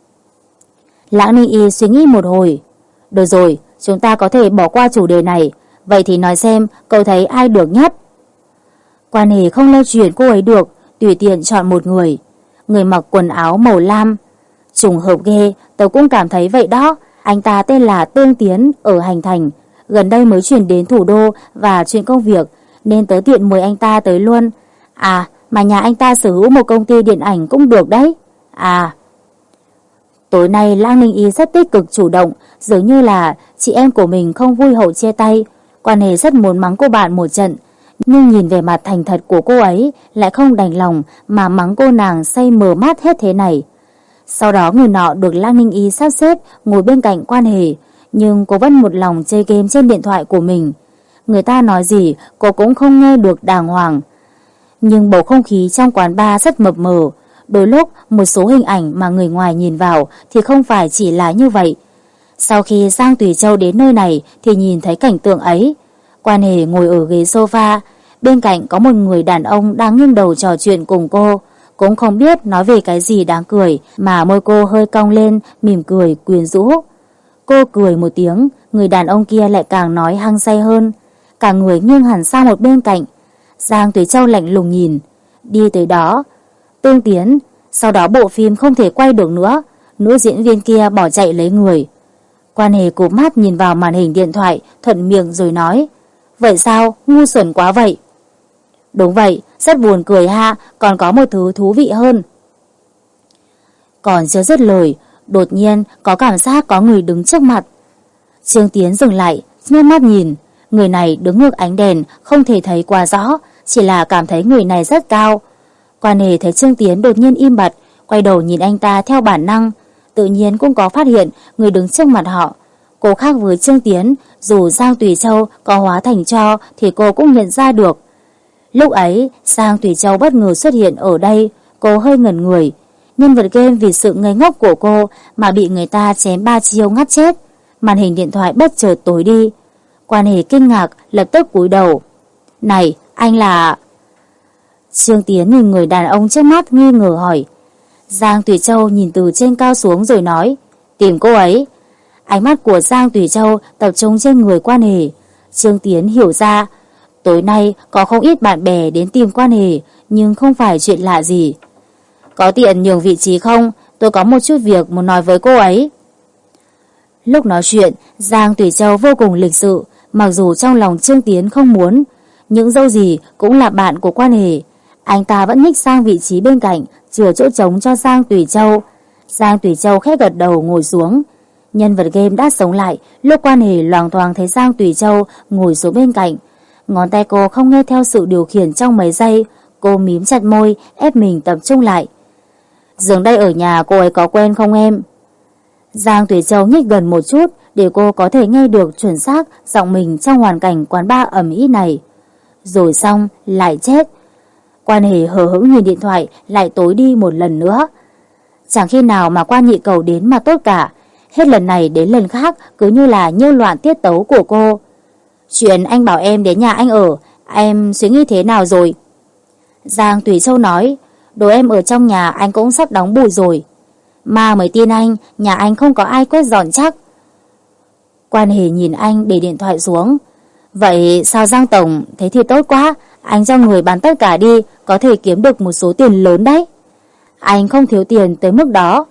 Lăng Ninh Y suy nghĩ một hồi, được rồi, chúng ta có thể bỏ qua chủ đề này. Vậy thì nói xem cậu thấy ai được nhất? Quan Hề không lay chuyển cô ấy được, tùy tiện chọn một người. Người mặc quần áo màu lam. Trùng hợp ghê, tớ cũng cảm thấy vậy đó. Anh ta tên là Tương Tiến, ở Hành Thành, gần đây mới chuyển đến thủ đô và chuyện công việc, nên tớ tiện mời anh ta tới luôn. À, mà nhà anh ta sở hữu một công ty điện ảnh cũng được đấy. À, tối nay Lăng Ninh Y rất tích cực chủ động, dường như là chị em của mình không vui hậu chia tay. Quan Hề rất muốn mắng cô bạn một trận, nhưng nhìn về mặt thành thật của cô ấy lại không đành lòng mà mắng cô nàng say mờ mắt hết thế này. Sau đó người nọ được Lăng Ninh Y sắp xếp ngồi bên cạnh Quan Hề, nhưng cô vẫn một lòng chơi game trên điện thoại của mình. Người ta nói gì cô cũng không nghe được đàng hoàng. Nhưng bầu không khí trong quán bar rất mập mờ. Đôi lúc một số hình ảnh mà người ngoài nhìn vào thì không phải chỉ là như vậy. Sau khi Giang Tùy Châu đến nơi này thì nhìn thấy cảnh tượng ấy. Quan Hề ngồi ở ghế sofa, bên cạnh có một người đàn ông đang nghiêng đầu trò chuyện cùng cô. Cũng không biết nói về cái gì đáng cười mà môi cô hơi cong lên, mỉm cười quyến rũ. Cô cười một tiếng, người đàn ông kia lại càng nói hăng say hơn. Cả người nghiêng hẳn sang một bên cạnh. Giang Tùy Châu lạnh lùng nhìn, đi tới đó. Tương Tiến, sau đó bộ phim không thể quay được nữa, nữ diễn viên kia bỏ chạy lấy người. Quan Hề cụp mắt nhìn vào màn hình điện thoại, thuận miệng rồi nói, vậy sao, ngu xuẩn quá vậy. Đúng vậy, rất buồn cười ha, còn có một thứ thú vị hơn. Còn chưa dứt lời, đột nhiên có cảm giác có người đứng trước mặt. Trương Tiến dừng lại, nhếch mắt nhìn. Người này đứng ngược ánh đèn, không thể thấy quá rõ, chỉ là cảm thấy người này rất cao. Quan Hề thấy Trương Tiến đột nhiên im bặt, quay đầu nhìn anh ta theo bản năng. Tự nhiên cũng có phát hiện người đứng trước mặt họ. Cô khác với Trương Tiến, dù Giang Tùy Châu có hóa thành tro thì cô cũng nhận ra được. Lúc ấy, Giang Tùy Châu bất ngờ xuất hiện ở đây, cô hơi ngẩn người. nhân vật game vì sự ngây ngốc của cô mà bị người ta chém ba chiêu ngắt chết. Màn hình điện thoại bất chợt tối đi. Quan Hề kinh ngạc lập tức cúi đầu. Này, anh là... Trương Tiến nhìn người đàn ông trước mắt nghi ngờ hỏi. Giang Tùy Châu nhìn từ trên cao xuống rồi nói, tìm cô ấy. Ánh mắt của Giang Tùy Châu tập trung trên người Quan Hề. Trương Tiến hiểu ra, tối nay có không ít bạn bè đến tìm Quan Hề, nhưng không phải chuyện lạ gì. Có tiện nhường vị trí không? Tôi có một chút việc muốn nói với cô ấy. Lúc nói chuyện, Giang Tùy Châu vô cùng lịch sự, mặc dù trong lòng Trương Tiến không muốn, những dâu gì cũng là bạn của Quan Hề. Anh ta vẫn nhích sang vị trí bên cạnh, chừa chỗ trống cho Giang Tùy Châu. Giang Tùy Châu khẽ gật đầu ngồi xuống. Nhân vật game đã sống lại lúc Quan Hề loàng thoáng thấy Giang Tùy Châu ngồi xuống bên cạnh. Ngón tay cô không nghe theo sự điều khiển trong mấy giây. Cô mím chặt môi, ép mình tập trung lại. Giường đây ở nhà cô ấy có quen không em? Giang Tùy Châu nhích gần một chút để cô có thể nghe được chuẩn xác giọng mình trong hoàn cảnh quán bar ầm ĩ này. Rồi xong lại chết. Quan Hề hờ hững nhìn điện thoại lại tối đi một lần nữa. Chẳng khi nào mà Quan nhị cầu đến mà tốt cả. Hết lần này đến lần khác cứ như là nhiêu loạn tiết tấu của cô. Chuyện anh bảo em đến nhà anh ở, em suy nghĩ thế nào rồi? Giang Tùy Châu nói, đồ em ở trong nhà anh cũng sắp đóng bụi rồi. Mà mới tin anh, nhà anh không có ai quét dọn chắc. Quan Hề nhìn anh để điện thoại xuống. Vậy sao Giang Tổng, thế thì tốt quá. Anh cho người bán tất cả đi, có thể kiếm được một số tiền lớn đấy. Anh không thiếu tiền tới mức đó.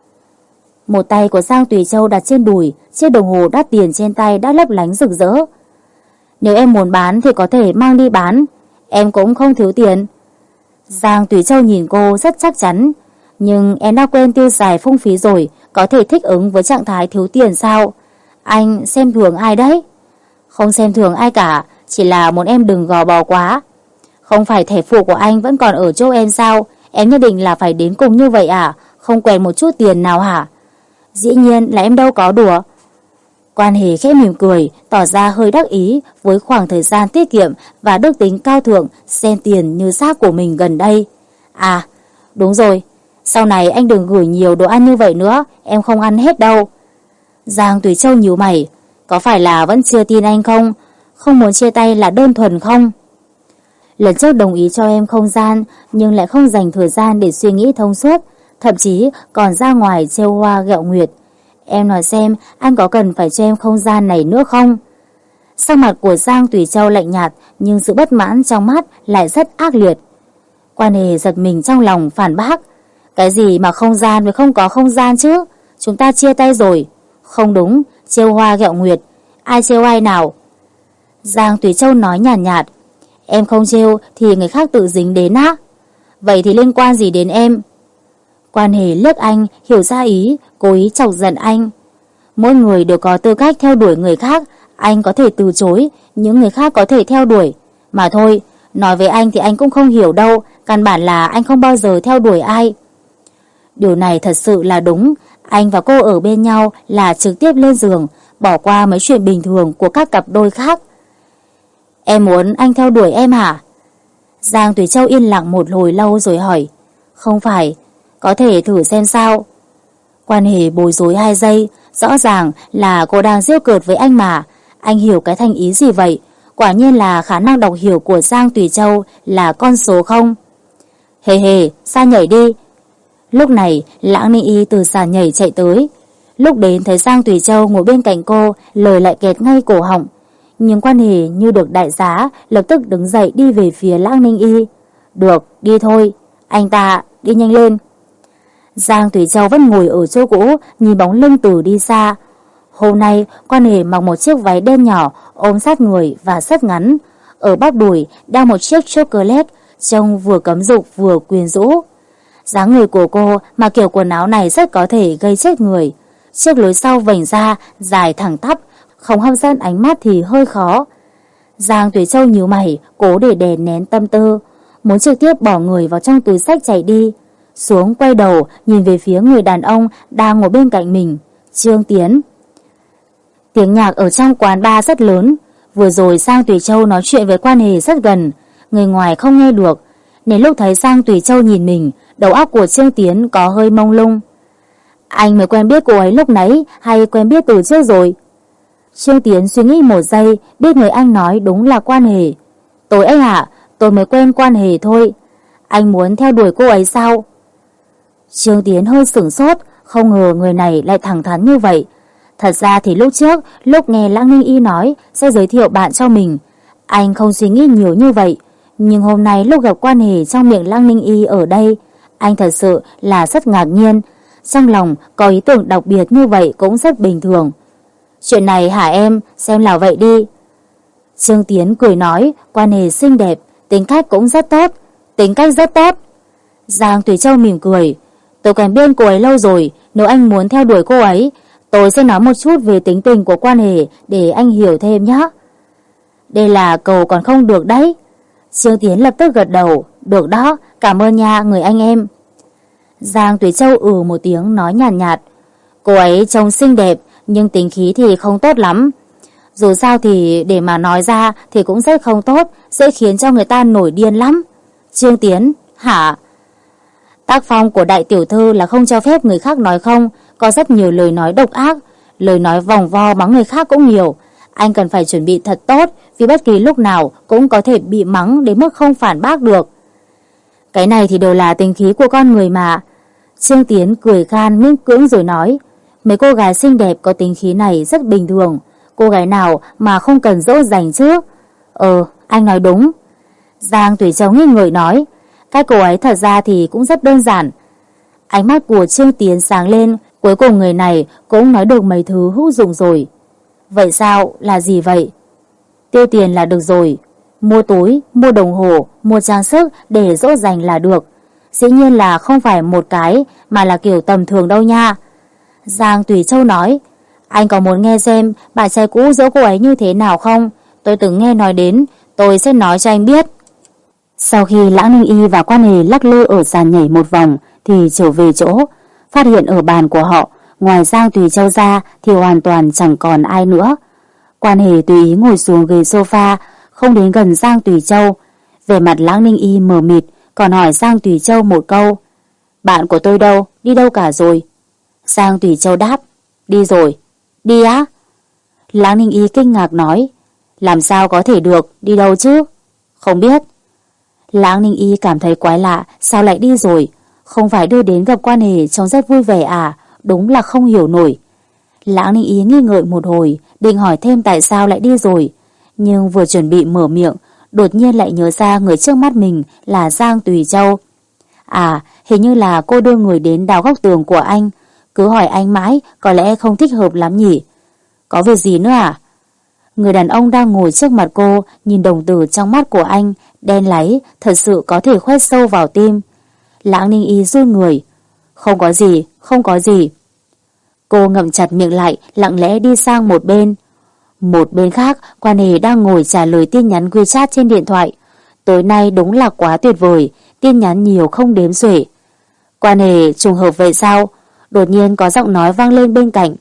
Một tay của Giang Tùy Châu đặt trên đùi, chiếc đồng hồ đắt tiền trên tay đã lấp lánh rực rỡ. Nếu em muốn bán thì có thể mang đi bán, em cũng không thiếu tiền. Giang Tùy Châu nhìn cô rất chắc chắn. Nhưng em đã quen tiêu xài phung phí rồi, có thể thích ứng với trạng thái thiếu tiền sao? Anh xem thường ai đấy? Không xem thường ai cả, chỉ là muốn em đừng gò bó quá. Không phải thẻ phụ của anh vẫn còn ở chỗ em sao? Em nhất định là phải đến cùng như vậy à? Không quẹt một chút tiền nào hả? Dĩ nhiên là em đâu có đùa. Quan Hề khẽ mỉm cười, tỏ ra hơi đắc ý với khoảng thời gian tiết kiệm và đức tính cao thượng xem tiền như xác của mình gần đây. À, đúng rồi, sau này anh đừng gửi nhiều đồ ăn như vậy nữa, em không ăn hết đâu. Giang Tùy Châu nhíu mày, có phải là vẫn chưa tin anh không? Không muốn chia tay là đơn thuần không? Lần trước đồng ý cho em không gian, nhưng lại không dành thời gian để suy nghĩ thông suốt, thậm chí còn ra ngoài trêu hoa ghẹo nguyệt. Em nói xem, anh có cần phải cho em không gian này nữa không? Sắc mặt của Giang Tùy Châu lạnh nhạt, nhưng sự bất mãn trong mắt lại rất ác liệt. Quan Hề giật mình trong lòng phản bác. Cái gì mà không gian với không có không gian chứ? Chúng ta chia tay rồi. Không đúng, trêu hoa ghẹo nguyệt. Ai trêu ai nào? Giang Tùy Châu nói nhàn nhạt, nhạt. Em không trêu thì người khác tự dính đến á. Vậy thì liên quan gì đến em? Quan Hề liếc anh, hiểu ra ý, cố ý chọc giận anh. Mỗi người đều có tư cách theo đuổi người khác, anh có thể từ chối, những người khác có thể theo đuổi. Mà thôi, nói với anh thì anh cũng không hiểu đâu, căn bản là anh không bao giờ theo đuổi ai. Điều này thật sự là đúng, anh và cô ở bên nhau là trực tiếp lên giường, bỏ qua mấy chuyện bình thường của các cặp đôi khác. Em muốn anh theo đuổi em hả? Giang Tùy Châu yên lặng một hồi lâu rồi hỏi. Không phải, có thể thử xem sao. Quan Hề bối rối hai giây, rõ ràng là cô đang giễu cợt với anh mà. Anh hiểu cái thành ý gì vậy? Quả nhiên là khả năng đọc hiểu của Giang Tùy Châu là con số không. Hề hề, xa nhảy đi. Lúc này, Lãng Ninh Y từ sàn nhảy chạy tới. Lúc đến thấy Giang Tùy Châu ngồi bên cạnh cô, lời lại kẹt ngay cổ họng. Nhưng Quan Hề như được đại giá, lập tức đứng dậy đi về phía Lãng Ninh Y. Được, đi thôi. Anh ta, đi nhanh lên. Giang Tùy Châu vẫn ngồi ở chỗ cũ, nhìn bóng lưng Từ đi xa. Hôm nay, Quan Hề mặc một chiếc váy đen nhỏ, ôm sát người và rất ngắn. Ở bắp đùi đeo một chiếc chocolate, trông vừa cấm dục vừa quyến rũ. Dáng người của cô mà kiểu quần áo này rất có thể gây chết người. Chiếc lối sau vành ra, dài thẳng tắp, không hấp dẫn ánh mắt thì hơi khó. Giang Tùy Châu nhíu mày, cố để đè nén tâm tư, muốn trực tiếp bỏ người vào trong túi xách chạy đi. Xuống quay đầu nhìn về phía người đàn ông đang ngồi bên cạnh mình, Trương Tiến. Tiếng nhạc ở trong quán bar rất lớn. Vừa rồi Giang Tùy Châu nói chuyện với Quan Hề rất gần, người ngoài không nghe được. nên lúc thấy Giang Tùy Châu nhìn mình, đầu óc của Trương Tiến có hơi mông lung. Anh mới quen biết cô ấy lúc nãy hay quen biết từ trước rồi? Trương Tiến suy nghĩ một giây, biết người anh nói đúng là quan hệ. Tôi ấy hả? Tôi mới quen quan hệ thôi. Anh muốn theo đuổi cô ấy sao? Trương Tiến hơi sửng sốt, không ngờ người này lại thẳng thắn như vậy. Thật ra thì lúc trước, lúc nghe Lăng Ninh Y nói sẽ giới thiệu bạn cho mình, anh không suy nghĩ nhiều như vậy. Nhưng hôm nay lúc gặp quan hệ trong miệng Lăng Ninh Y ở đây, anh thật sự là rất ngạc nhiên. Trong lòng có ý tưởng đặc biệt như vậy cũng rất bình thường. Chuyện này hả em, xem là vậy đi. Trương Tiến cười nói, quan hệ xinh đẹp, tính cách cũng rất tốt. Tính cách rất tốt. Giang Tùy Châu mỉm cười. Tôi quen biết cô ấy lâu rồi, nếu anh muốn theo đuổi cô ấy, tôi sẽ nói một chút về tính tình của quan hệ để anh hiểu thêm nhé. Đây là cầu còn không được đấy. Trương Tiến lập tức gật đầu. Được đó, cảm ơn nha người anh em. Giang Tùy Châu ừ một tiếng nói nhàn nhạt, nhạt. Cô ấy trông xinh đẹp, nhưng tính khí thì không tốt lắm. Dù sao thì để mà nói ra thì cũng rất không tốt, sẽ khiến cho người ta nổi điên lắm. Trương Tiến, hả? Tác phong của đại tiểu thư là không cho phép người khác nói không, có rất nhiều lời nói độc ác, lời nói vòng vo mắng người khác cũng nhiều. Anh cần phải chuẩn bị thật tốt, vì bất kỳ lúc nào cũng có thể bị mắng đến mức không phản bác được. Cái này thì đều là tính khí của con người mà. Trương Tiến cười khan miễn cưỡng rồi nói, mấy cô gái xinh đẹp có tính khí này rất bình thường, cô gái nào mà không cần dỗ dành chứ? Ờ, anh nói đúng. Giang Tùy Châu nghi ngờ nói, cái cô ấy thật ra thì cũng rất đơn giản. Ánh mắt của Trương Tiến sáng lên, cuối cùng người này cũng nói được mấy thứ hữu dụng rồi. Vậy sao, là gì vậy? Tiêu tiền là được rồi. Mua túi, mua đồng hồ, mua trang sức để dỗ dành là được. Dĩ nhiên là không phải một cái, mà là kiểu tầm thường đâu nha. Giang Tùy Châu nói, anh có muốn nghe xem bạn trai cũ dỗ cô ấy như thế nào không? Tôi từng nghe nói đến, tôi sẽ nói cho anh biết. Sau khi Lãng Ninh Y và quan hệ lắc lư ở sàn nhảy một vòng thì trở về chỗ, phát hiện ở bàn của họ, ngoài Giang Tùy Châu ra thì hoàn toàn chẳng còn ai nữa. Quan hệ tùy ý ngồi xuống ghế sofa, không đến gần Giang Tùy Châu. Về mặt Lãng Ninh Y mờ mịt, còn hỏi Giang Tùy Châu một câu, bạn của tôi đâu, đi đâu cả rồi? Giang Tùy Châu đáp, đi rồi. Đi á? Lãng Ninh Y kinh ngạc nói, làm sao có thể được, đi đâu chứ? Không biết. Lãng Ninh Y cảm thấy quái lạ, sao lại đi rồi? Không phải đưa đến gặp quan hệ trông rất vui vẻ à? Đúng là không hiểu nổi. Lãng Ninh Y nghi ngợi một hồi, định hỏi thêm tại sao lại đi rồi. Nhưng vừa chuẩn bị mở miệng, đột nhiên lại nhớ ra người trước mắt mình là Giang Tùy Châu. À, hình như là cô đưa người đến đào góc tường của anh. Cứ hỏi anh mãi, có lẽ không thích hợp lắm nhỉ? Có việc gì nữa à? Người đàn ông đang ngồi trước mặt cô, nhìn đồng tử trong mắt của anh, đen láy, thật sự có thể khoét sâu vào tim. Lãng Ninh Y run người. Không có gì, không có gì. Cô ngậm chặt miệng lại, lặng lẽ đi sang một bên. Một bên khác, Quan Hề đang ngồi trả lời tin nhắn WeChat trên điện thoại. Tối nay đúng là quá tuyệt vời, tin nhắn nhiều không đếm xuể. Quan Hề, trùng hợp vậy sao? Đột nhiên có giọng nói vang lên bên cạnh.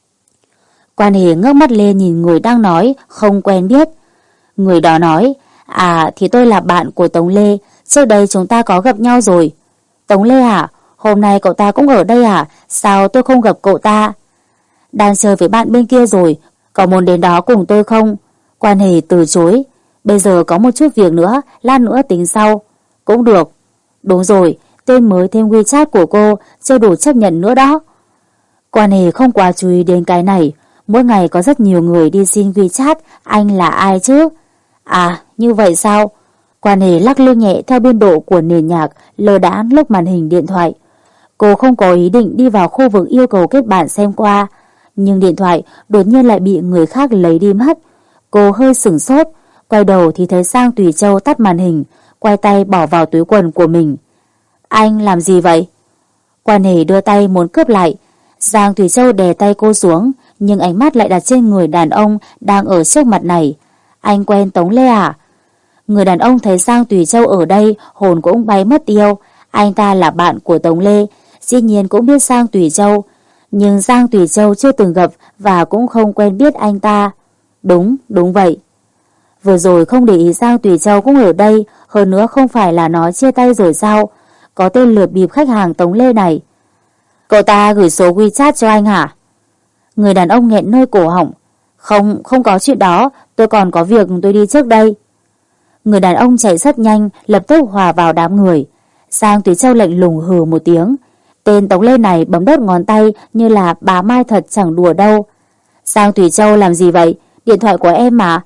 Quan Hề ngước mắt lên nhìn người đang nói, không quen biết. Người đó nói, à thì tôi là bạn của Tống Lê, trước đây chúng ta có gặp nhau rồi. Tống Lê à? Hôm nay cậu ta cũng ở đây à? Sao tôi không gặp cậu ta? Đang chơi với bạn bên kia rồi, có muốn đến đó cùng tôi không? Quan Hề từ chối. Bây giờ có một chút việc nữa, lát nữa tính sau. Cũng được. Đúng rồi, tên mới thêm WeChat của cô chưa đủ chấp nhận nữa đó. Quan Hề không quá chú ý đến cái này. Mỗi ngày có rất nhiều người đi xin WeChat, anh là ai chứ? À, như vậy sao? Quan Hề lắc lư nhẹ theo biên độ của nền nhạc, lơ đãng lúc màn hình điện thoại. Cô không có ý định đi vào khu vực yêu cầu kết bạn xem qua, nhưng điện thoại đột nhiên lại bị người khác lấy đi mất. Cô hơi sửng sốt, quay đầu thì thấy Giang Tùy Châu tắt màn hình, quay tay bỏ vào túi quần của mình. Anh làm gì vậy? Quan Hề đưa tay muốn cướp lại. Giang Tùy Châu đè tay cô xuống, nhưng ánh mắt lại đặt trên người đàn ông đang ở trước mặt này. Anh quen Tống Lê à? Người đàn ông thấy Giang Tùy Châu ở đây, hồn cũng bay mất tiêu. Anh ta là bạn của Tống Lê, dĩ nhiên cũng biết Giang Tùy Châu. Nhưng Giang Tùy Châu chưa từng gặp và cũng không quen biết anh ta. Đúng, đúng vậy. Vừa rồi không để ý Giang Tùy Châu cũng ở đây, hơn nữa không phải là nói chia tay rồi sao? Có tên lừa bịp khách hàng Tống Lê này. Cậu ta gửi số WeChat cho anh hả? Người đàn ông nghẹn nơi cổ họng. Không, không có chuyện đó, tôi còn có việc tôi đi trước đây. Người đàn ông chạy rất nhanh, lập tức hòa vào đám người. Giang Tùy Châu lạnh lùng hừ một tiếng. Tên Tống Lê này bấm đốt ngón tay như là bà Mai thật chẳng đùa đâu. Giang Tùy Châu làm gì vậy? Điện thoại của em mà.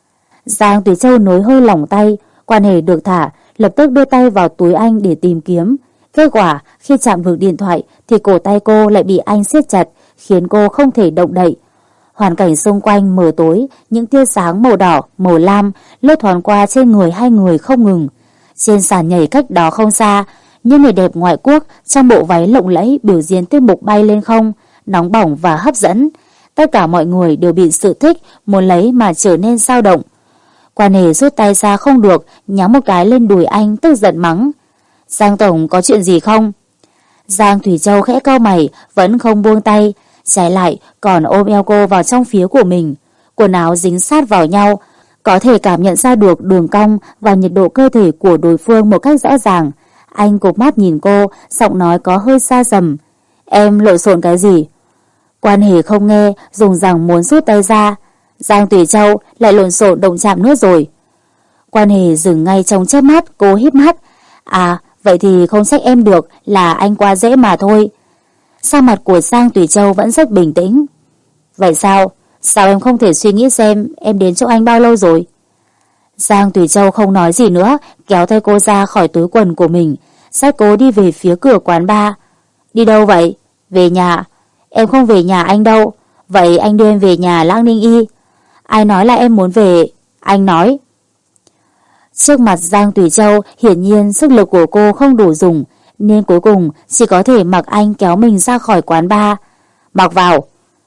Giang Tùy Châu nối hơi lỏng tay, Quan Hề được thả, lập tức đưa tay vào túi anh để tìm kiếm. Kết quả, khi chạm vào điện thoại thì cổ tay cô lại bị anh siết chặt, khiến cô không thể động đậy. Hoàn cảnh xung quanh mờ tối, những tia sáng màu đỏ, màu lam lướt thoáng qua trên người hai người không ngừng. Trên sàn nhảy cách đó không xa, những người đẹp ngoại quốc trong bộ váy lộng lẫy biểu diễn tiết mục bay lên không, nóng bỏng và hấp dẫn. Tất cả mọi người đều bị sự thích muốn lấy mà trở nên dao động. Quan Hề rút tay ra không được, nhắm một cái lên đùi anh, tức giận mắng. Giang tổng có chuyện gì không? Giang Thủy Châu khẽ cau mày, vẫn không buông tay, trái lại còn ôm eo cô vào trong phía của mình. Quần áo dính sát vào nhau, có thể cảm nhận ra được đường cong và nhiệt độ cơ thể của đối phương một cách rõ ràng. Anh cụp mắt nhìn cô, giọng nói có hơi xa dầm. Em lộn xộn cái gì? Quan Hề không nghe, dùng rằng muốn rút tay ra. Giang Tùy Châu lại lộn xộn động chạm nữa rồi. Quan Hề dừng ngay trong chớp mắt, cô híp mắt. À, vậy thì không trách em được, là anh quá dễ mà thôi. Sắc mặt của Giang Tùy Châu vẫn rất bình tĩnh. Vậy sao? Sao em không thể suy nghĩ xem em đến chỗ anh bao lâu rồi? Giang Tùy Châu không nói gì nữa, kéo tay cô ra khỏi túi quần của mình, xách cô đi về phía cửa quán bar. Đi đâu vậy? Về nhà. Em không về nhà anh đâu. Vậy anh đưa em về nhà Lăng Ninh Y. Ai nói là em muốn về? Anh nói. Trước mặt Giang Tùy Châu, hiển nhiên sức lực của cô không đủ dùng, nên cuối cùng chỉ có thể mặc anh kéo mình ra khỏi quán bar. Mặc vào.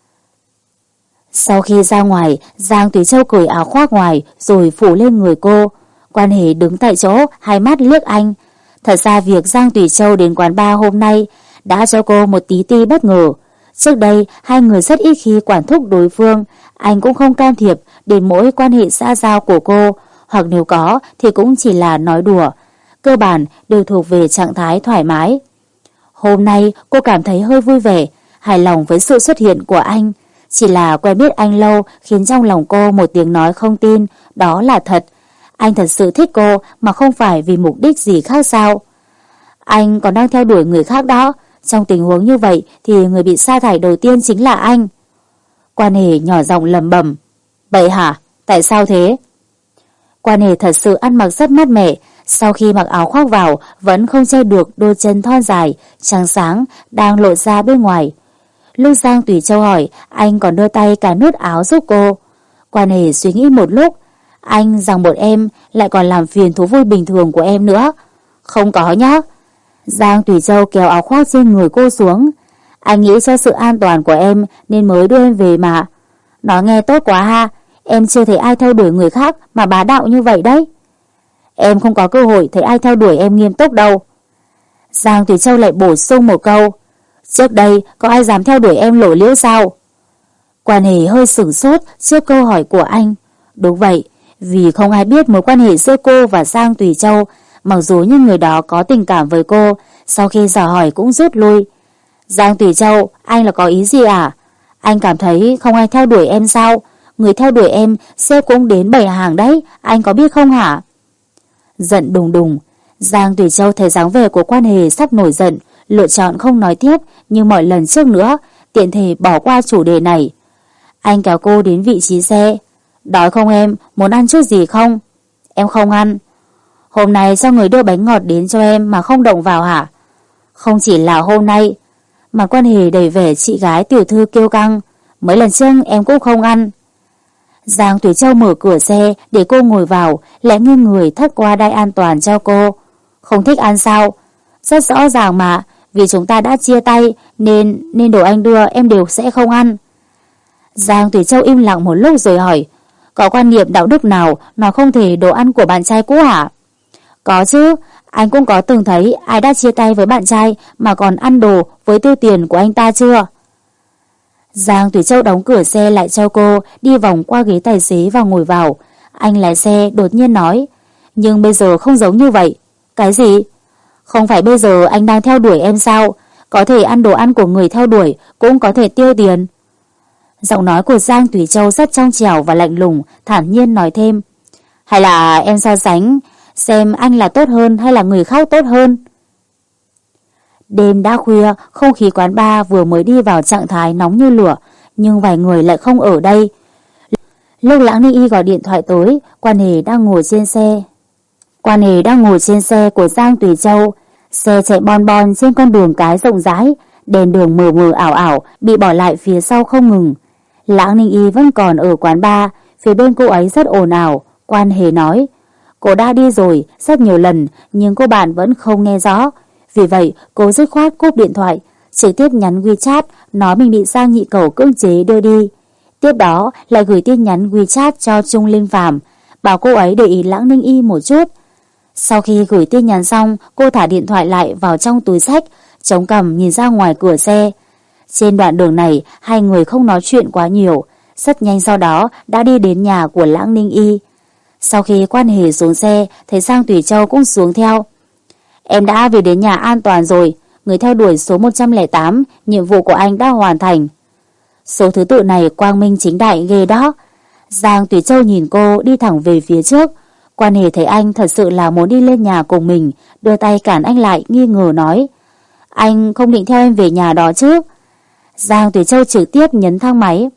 Sau khi ra ngoài, Giang Tùy Châu cởi áo khoác ngoài rồi phủ lên người cô. Quan Hề đứng tại chỗ, hai mắt liếc anh. Thật ra việc Giang Tùy Châu đến quán bar hôm nay đã cho cô một tí ti bất ngờ. Trước đây, hai người rất ít khi quản thúc đối phương, anh cũng không can thiệp đến mỗi quan hệ xã giao của cô, hoặc nếu có thì cũng chỉ là nói đùa. Cơ bản đều thuộc về trạng thái thoải mái. Hôm nay cô cảm thấy hơi vui vẻ, hài lòng với sự xuất hiện của anh. Chỉ là quen biết anh lâu khiến trong lòng cô một tiếng nói không tin, đó là thật. Anh thật sự thích cô mà không phải vì mục đích gì khác sao? Anh còn đang theo đuổi người khác đó. Trong tình huống như vậy thì người bị sa thải đầu tiên chính là anh. Quan Hề nhỏ giọng lẩm bẩm. Vậy hả? Tại sao thế? Quan Hề thật sự ăn mặc rất mát mẻ. Sau khi mặc áo khoác vào vẫn không che được đôi chân thon dài, trắng sáng đang lộ ra bên ngoài. Lúc Giang Tùy Châu hỏi, anh còn đưa tay cả nút áo giúp cô. Quan Hề suy nghĩ một lúc. Anh rằng một em lại còn làm phiền thú vui bình thường của em nữa. Không có nhá. Giang Tùy Châu kéo áo khoác trên người cô xuống. Anh nghĩ cho sự an toàn của em nên mới đưa em về mà. Nói nghe tốt quá ha. Em chưa thấy ai theo đuổi người khác mà bá đạo như vậy đấy. Em không có cơ hội thấy ai theo đuổi em nghiêm túc đâu. Giang Tùy Châu lại bổ sung một câu. Trước đây có ai dám theo đuổi em lộ liễu sao? Quan Hề hơi sửng sốt trước câu hỏi của anh. Đúng vậy, vì không ai biết mối quan hệ giữa cô và Giang Tùy Châu. Mặc dù những người đó có tình cảm với cô, sau khi dò hỏi cũng rút lui. Giang Tùy Châu, anh là có ý gì à? Anh cảm thấy không ai theo đuổi em sao? Người theo đuổi em sếp cũng đến bảy hàng đấy, anh có biết không hả? Giận đùng đùng, Giang Tùy Châu thấy dáng vẻ của Quan Hề sắp nổi giận, lựa chọn không nói tiếp như mọi lần trước nữa, tiện thể bỏ qua chủ đề này. Anh kéo cô đến vị trí xe. Đói không em? Muốn ăn chút gì không? Em không ăn. Hôm nay cho người đưa bánh ngọt đến cho em mà không động vào hả? Không chỉ là hôm nay. Mà Quan Hề đầy vẻ chị gái tiểu thư kiêu căng. Mấy lần trước em cũng không ăn. Giang Tùy Châu mở cửa xe để cô ngồi vào, lẽ nghiêng người thắt qua đai an toàn cho cô. Không thích ăn sao? Rất rõ ràng mà, vì chúng ta đã chia tay nên nên đồ anh đưa em đều sẽ không ăn. Giang Tùy Châu im lặng một lúc rồi hỏi, có quan niệm đạo đức nào nó không thể đồ ăn của bạn trai cũ hả? Có chứ, anh cũng có từng thấy ai đã chia tay với bạn trai mà còn ăn đồ với tiêu tiền của anh ta chưa? Giang Tùy Châu đóng cửa xe lại cho cô, đi vòng qua ghế tài xế và ngồi vào. Anh lái xe đột nhiên nói. Nhưng bây giờ không giống như vậy. Cái gì? Không phải bây giờ anh đang theo đuổi em sao? Có thể ăn đồ ăn của người theo đuổi, cũng có thể tiêu tiền. Giọng nói của Giang Thủy Châu rất trong trẻo và lạnh lùng, thản nhiên nói thêm. Hay là em so sánh, xem anh là tốt hơn hay là người khác tốt hơn? Đêm đã khuya, không khí quán bar vừa mới đi vào trạng thái nóng như lửa, nhưng vài người lại không ở đây. Lúc Lãng Ninh Y gọi điện thoại tới, Quan Hề đang ngồi trên xe. Quan Hề đang ngồi trên xe của Giang Tùy Châu. Xe chạy bon bon trên con đường cái rộng rãi, đèn đường mờ mờ ảo ảo bị bỏ lại phía sau không ngừng. Lãng Ninh Y vẫn còn ở quán bar, phía bên cô ấy rất ồn ào. Quan Hề nói, cô đã đi rồi rất nhiều lần nhưng cô bạn vẫn không nghe rõ. Vì vậy cô dứt khoát cúp điện thoại, trực tiếp nhắn WeChat nói mình bị Giang Nhị Cẩu cưỡng chế đưa đi. Tiếp đó lại gửi tin nhắn WeChat cho Trung Linh Phàm, bảo cô ấy để ý Lãng Ninh Y một chút. Sau khi gửi tin nhắn xong, cô thả điện thoại lại vào trong túi xách, chống cằm nhìn ra ngoài cửa xe. Trên đoạn đường này, hai người không nói chuyện quá nhiều, rất nhanh sau đó đã đi đến nhà của Lãng Ninh Y. Sau khi Quan Hề xuống xe, thấy Giang Tùy Châu cũng xuống theo. Em đã về đến nhà an toàn rồi, người theo đuổi số một trăm lẻ tám, nhiệm vụ của anh đã hoàn thành. Số thứ tự này quang minh chính đại ghê đó. Giang Tùy Châu nhìn cô đi thẳng về phía trước. Quan Hề thấy anh thật sự là muốn đi lên nhà cùng mình, đưa tay cản anh lại, nghi ngờ nói. Anh không định theo em về nhà đó chứ? Giang Tùy Châu trực tiếp nhấn thang máy.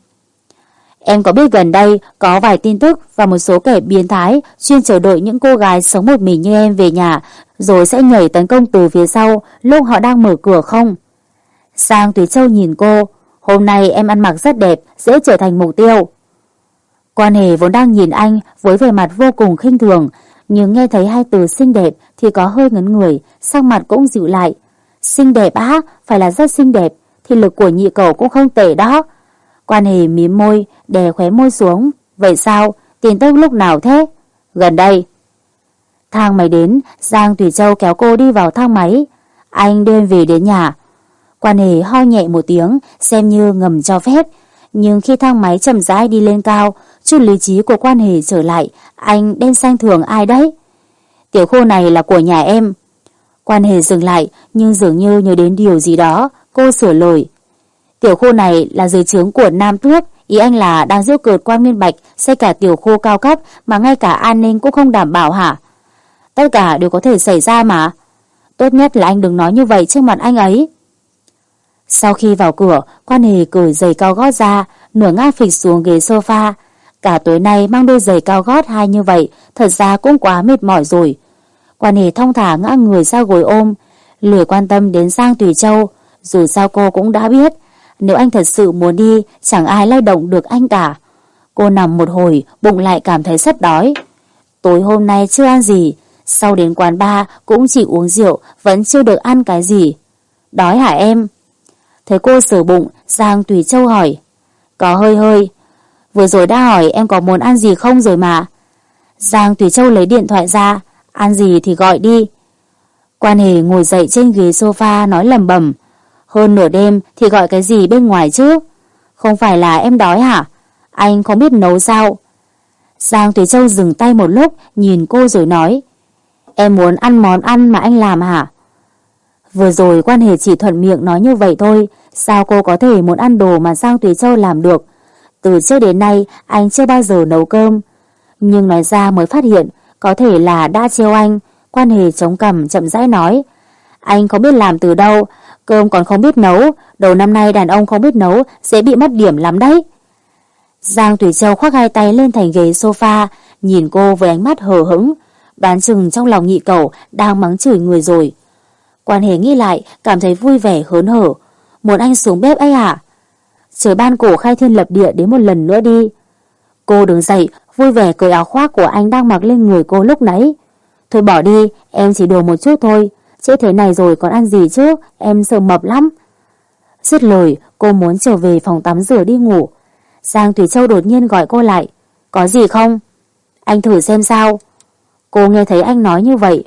Em có biết gần đây có vài tin tức và một số kẻ biến thái chuyên chờ đợi những cô gái sống một mình như em về nhà, rồi sẽ nhảy tấn công từ phía sau lúc họ đang mở cửa không? Giang Tùy Châu nhìn cô. Hôm nay em ăn mặc rất đẹp, dễ trở thành mục tiêu. Quan Hề vốn đang nhìn anh với vẻ mặt vô cùng khinh thường, nhưng nghe thấy hai từ xinh đẹp thì có hơi ngấn người, sắc mặt cũng dịu lại. Xinh đẹp á, phải là rất xinh đẹp, thì lực của Nhị Cẩu cũng không tệ đó. Quan Hề mím môi, đè khóe môi xuống. Vậy sao? Tin tức lúc nào thế? Gần đây. Thang máy đến, Giang Tùy Châu kéo cô đi vào thang máy. Anh đưa em về đến nhà. Quan Hề ho nhẹ một tiếng, xem như ngầm cho phép. Nhưng khi thang máy chậm rãi đi lên cao, chút lý trí của Quan Hề trở lại. Anh đem sang thưởng ai đấy? Tiểu khu này là của nhà em. Quan Hề dừng lại, nhưng dường như nhớ đến điều gì đó, cô sửa lời. Tiểu khu này là dưới trướng của Nam Tước, ý anh là đang giễu cợt Quan Nguyên Bạch xây cả tiểu khu cao cấp mà ngay cả an ninh cũng không đảm bảo hả? Tất cả đều có thể xảy ra mà. Tốt nhất là anh đừng nói như vậy trước mặt anh ấy. Sau khi vào cửa, Quan Hề cởi giày cao gót ra, nửa ngã phịch xuống ghế sofa. Cả tối nay mang đôi giày cao gót hai như vậy, thật ra cũng quá mệt mỏi rồi. Quan Hề thong thả ngã người ra gối ôm, lười quan tâm đến Giang Tùy Châu. Dù sao cô cũng đã biết, nếu anh thật sự muốn đi, chẳng ai lay động được anh cả. Cô nằm một hồi, bụng lại cảm thấy rất đói. Tối hôm nay chưa ăn gì, sau đến quán bar cũng chỉ uống rượu, vẫn chưa được ăn cái gì. Đói hả em? Thấy cô sờ bụng, Giang Tùy Châu hỏi. Có hơi hơi. Vừa rồi đã hỏi em có muốn ăn gì không rồi mà. Giang Tùy Châu lấy điện thoại ra. Ăn gì thì gọi đi. Quan Hề ngồi dậy trên ghế sofa nói lẩm bẩm. Hơn nửa đêm thì gọi cái gì bên ngoài chứ? Không phải là em đói hả? Anh không biết nấu sao? Giang Tùy Châu dừng tay một lúc, nhìn cô rồi nói. Em muốn ăn món ăn mà anh làm hả? Vừa rồi Quan Hề chỉ thuận miệng nói như vậy thôi. Sao cô có thể muốn ăn đồ mà Giang Tùy Châu làm được? Từ trước đến nay anh chưa bao giờ nấu cơm. Nhưng nói ra mới phát hiện có thể là đã trêu anh. Quan Hề chống cằm chậm rãi nói. Anh không biết làm từ đâu, cơm còn không biết nấu. Đầu năm nay đàn ông không biết nấu sẽ bị mất điểm lắm đấy. Giang Tùy Châu khoác hai tay lên thành ghế sofa, nhìn cô với ánh mắt hờ hững. Đoán chừng trong lòng Nhị Cẩu đang mắng chửi người rồi. Quan Hề nghĩ lại, cảm thấy vui vẻ hớn hở. Muốn anh xuống bếp ấy hả? Trời ban cổ khai thiên lập địa đến một lần nữa đi. Cô đứng dậy, vui vẻ cởi áo khoác của anh đang mặc lên người cô lúc nãy. Thôi bỏ đi, em chỉ đùa một chút thôi. Trễ thế này rồi còn ăn gì chứ, em sợ mập lắm. Dứt lời, cô muốn trở về phòng tắm rửa đi ngủ. Giang Tùy Châu đột nhiên gọi cô lại. Có gì không? Anh thử xem sao. Cô nghe thấy anh nói như vậy.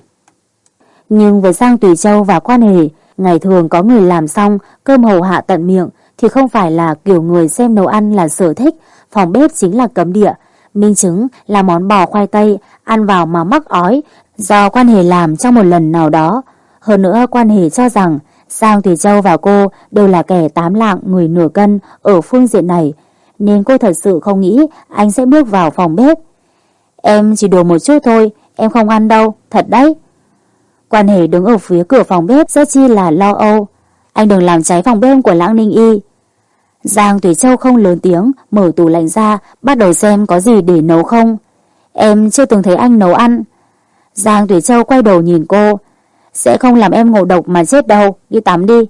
Nhưng với Giang Tùy Châu và Quan Hề, ngày thường có người làm xong cơm hầu hạ tận miệng thì không phải là kiểu người xem nấu ăn là sở thích, phòng bếp chính là cấm địa. Minh chứng là món bò khoai tây ăn vào mà mắc ói do Quan Hề làm trong một lần nào đó. Hơn nữa Quan Hề cho rằng Giang Thủy Châu và cô đều là kẻ tám lạng người nửa cân ở phương diện này, nên cô thật sự không nghĩ anh sẽ bước vào phòng bếp. Em chỉ đùa một chút thôi, em không ăn đâu, thật đấy. Quan Hề đứng ở phía cửa phòng bếp rất chi là lo âu. Anh đừng làm cháy phòng bếp của Lãng Ninh Y. Giang Thủy Châu không lớn tiếng, mở tủ lạnh ra, bắt đầu xem có gì để nấu không. Em chưa từng thấy anh nấu ăn. Giang Thủy Châu quay đầu nhìn cô. Sẽ không làm em ngộ độc mà chết đâu, đi tắm đi.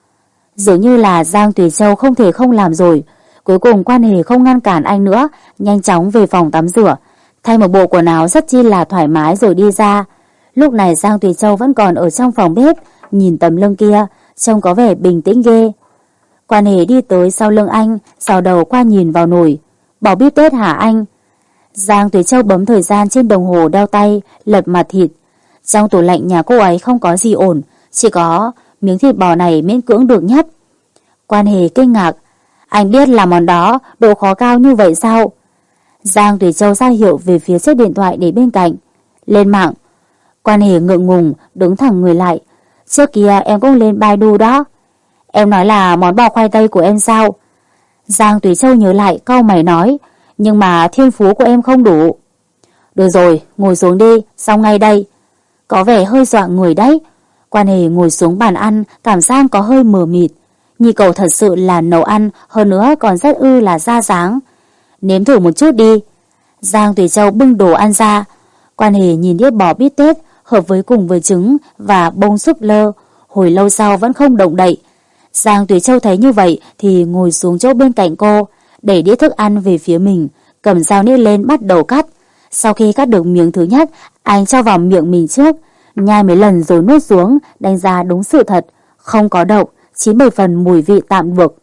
Dường như là Giang Thủy Châu không thể không làm rồi. Cuối cùng Quan Hề không ngăn cản anh nữa, nhanh chóng về phòng tắm rửa, thay một bộ quần áo rất chi là thoải mái rồi đi ra. Lúc này Giang Thủy Châu vẫn còn ở trong phòng bếp, nhìn tấm lưng kia, trông có vẻ bình tĩnh ghê. Quan Hề đi tới sau lưng anh, sau đầu qua nhìn vào nồi. Bỏ bít tết hả anh? Giang Thủy Châu bấm thời gian trên đồng hồ đeo tay, lật mặt thịt. Trong tủ lạnh nhà cô ấy không có gì ổn, chỉ có miếng thịt bò này miễn cưỡng được nhất. Quan Hề kinh ngạc. Anh biết làm món đó độ khó cao như vậy sao? Giang Thủy Châu ra hiệu về phía chiếc điện thoại để bên cạnh. Lên mạng. Quan Hề ngượng ngùng đứng thẳng người lại. Trước kia em cũng lên Baidu đó. Em nói là món bò khoai tây của em sao? Giang Thủy Châu nhớ lại cau mày nói. Nhưng mà thiên phú của em không đủ. Được rồi, ngồi xuống đi, xong ngay đây. Có vẻ hơi dọa người đấy. Quan Hề ngồi xuống bàn ăn, cảm giác có hơi mờ mịt. Nhi cậu thật sự là nấu ăn, hơn nữa còn rất ư là ra dáng. Nếm thử một chút đi. Giang Thủy Châu bưng đồ ăn ra. Quan Hề nhìn đĩa bò bít tết hợp với cùng với trứng và bông súp lơ, hồi lâu sau vẫn không động đậy. Giang Thủy Châu thấy như vậy thì ngồi xuống chỗ bên cạnh cô, đẩy đĩa thức ăn về phía mình, cầm dao nĩa lên bắt đầu cắt. Sau khi cắt được miếng thứ nhất, anh cho vào miệng mình trước, nhai mấy lần rồi nuốt xuống, đánh giá đúng sự thật, không có độc, chín bảy phần mùi vị tạm được.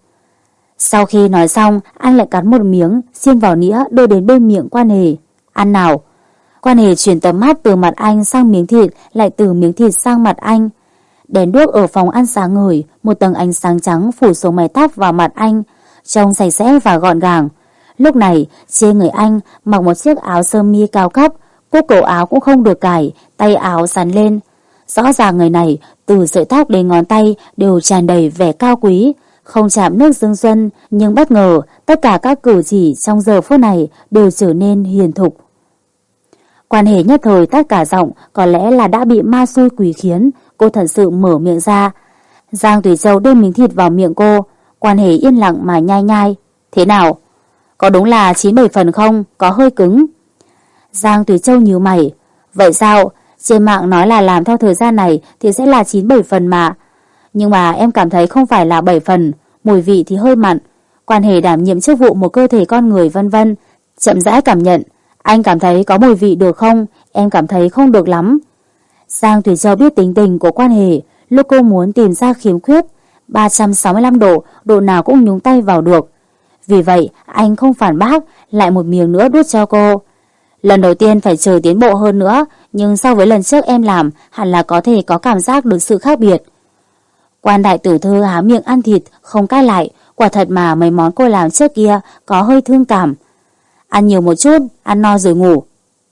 Sau khi nói xong, anh lại cắn một miếng, xiên vào nĩa đưa đến bên miệng Quan Hề. Ăn nào. Quan Hề chuyển tầm mắt từ mặt anh sang miếng thịt, lại từ miếng thịt sang mặt anh. Đèn đuốc ở phòng ăn sáng ngời, một tầng ánh sáng trắng phủ xuống mái tóc vào mặt anh, trông sạch sẽ và gọn gàng. Lúc này, trên người anh mặc một chiếc áo sơ mi cao cấp, cúc cổ áo cũng không được cài, tay áo xắn lên. Rõ ràng người này, từ sợi tóc đến ngón tay đều tràn đầy vẻ cao quý, không chạm nước dương xuân, nhưng bất ngờ tất cả các cử chỉ trong giờ phút này đều trở nên hiền thục. Quan Hề nhất thời tắt cả giọng, có lẽ là đã bị ma xui quỷ khiến, cô thật sự mở miệng ra. Giang Thủy Châu đưa miếng thịt vào miệng cô, Quan Hề yên lặng mà nhai nhai. Thế nào? Có đúng là chín bảy phần không? Có hơi cứng. Giang Thủy Châu nhíu mày. Vậy sao? Trên mạng nói là làm theo thời gian này thì sẽ là chín bảy phần mà. Nhưng mà em cảm thấy không phải là bảy phần, mùi vị thì hơi mặn. Quan Hề đảm nhiệm chức vụ một cơ thể con người vân vân, chậm rãi cảm nhận. Anh cảm thấy có mùi vị được không? Em cảm thấy không được lắm. Giang Thủy Châu biết tính tình của Quan Hề, lúc cô muốn tìm ra khiếm khuyết, ba trăm sáu mươi lăm độ, độ nào cũng nhúng tay vào được. Vì vậy, anh không phản bác, lại một miếng nữa đút cho cô. Lần đầu tiên phải chờ tiến bộ hơn nữa, nhưng so với lần trước em làm, hẳn là có thể có cảm giác được sự khác biệt. Quan đại tiểu thư há miệng ăn thịt, không cãi lại, quả thật mà mấy món cô làm trước kia có hơi thương cảm. Ăn nhiều một chút, ăn no rồi ngủ.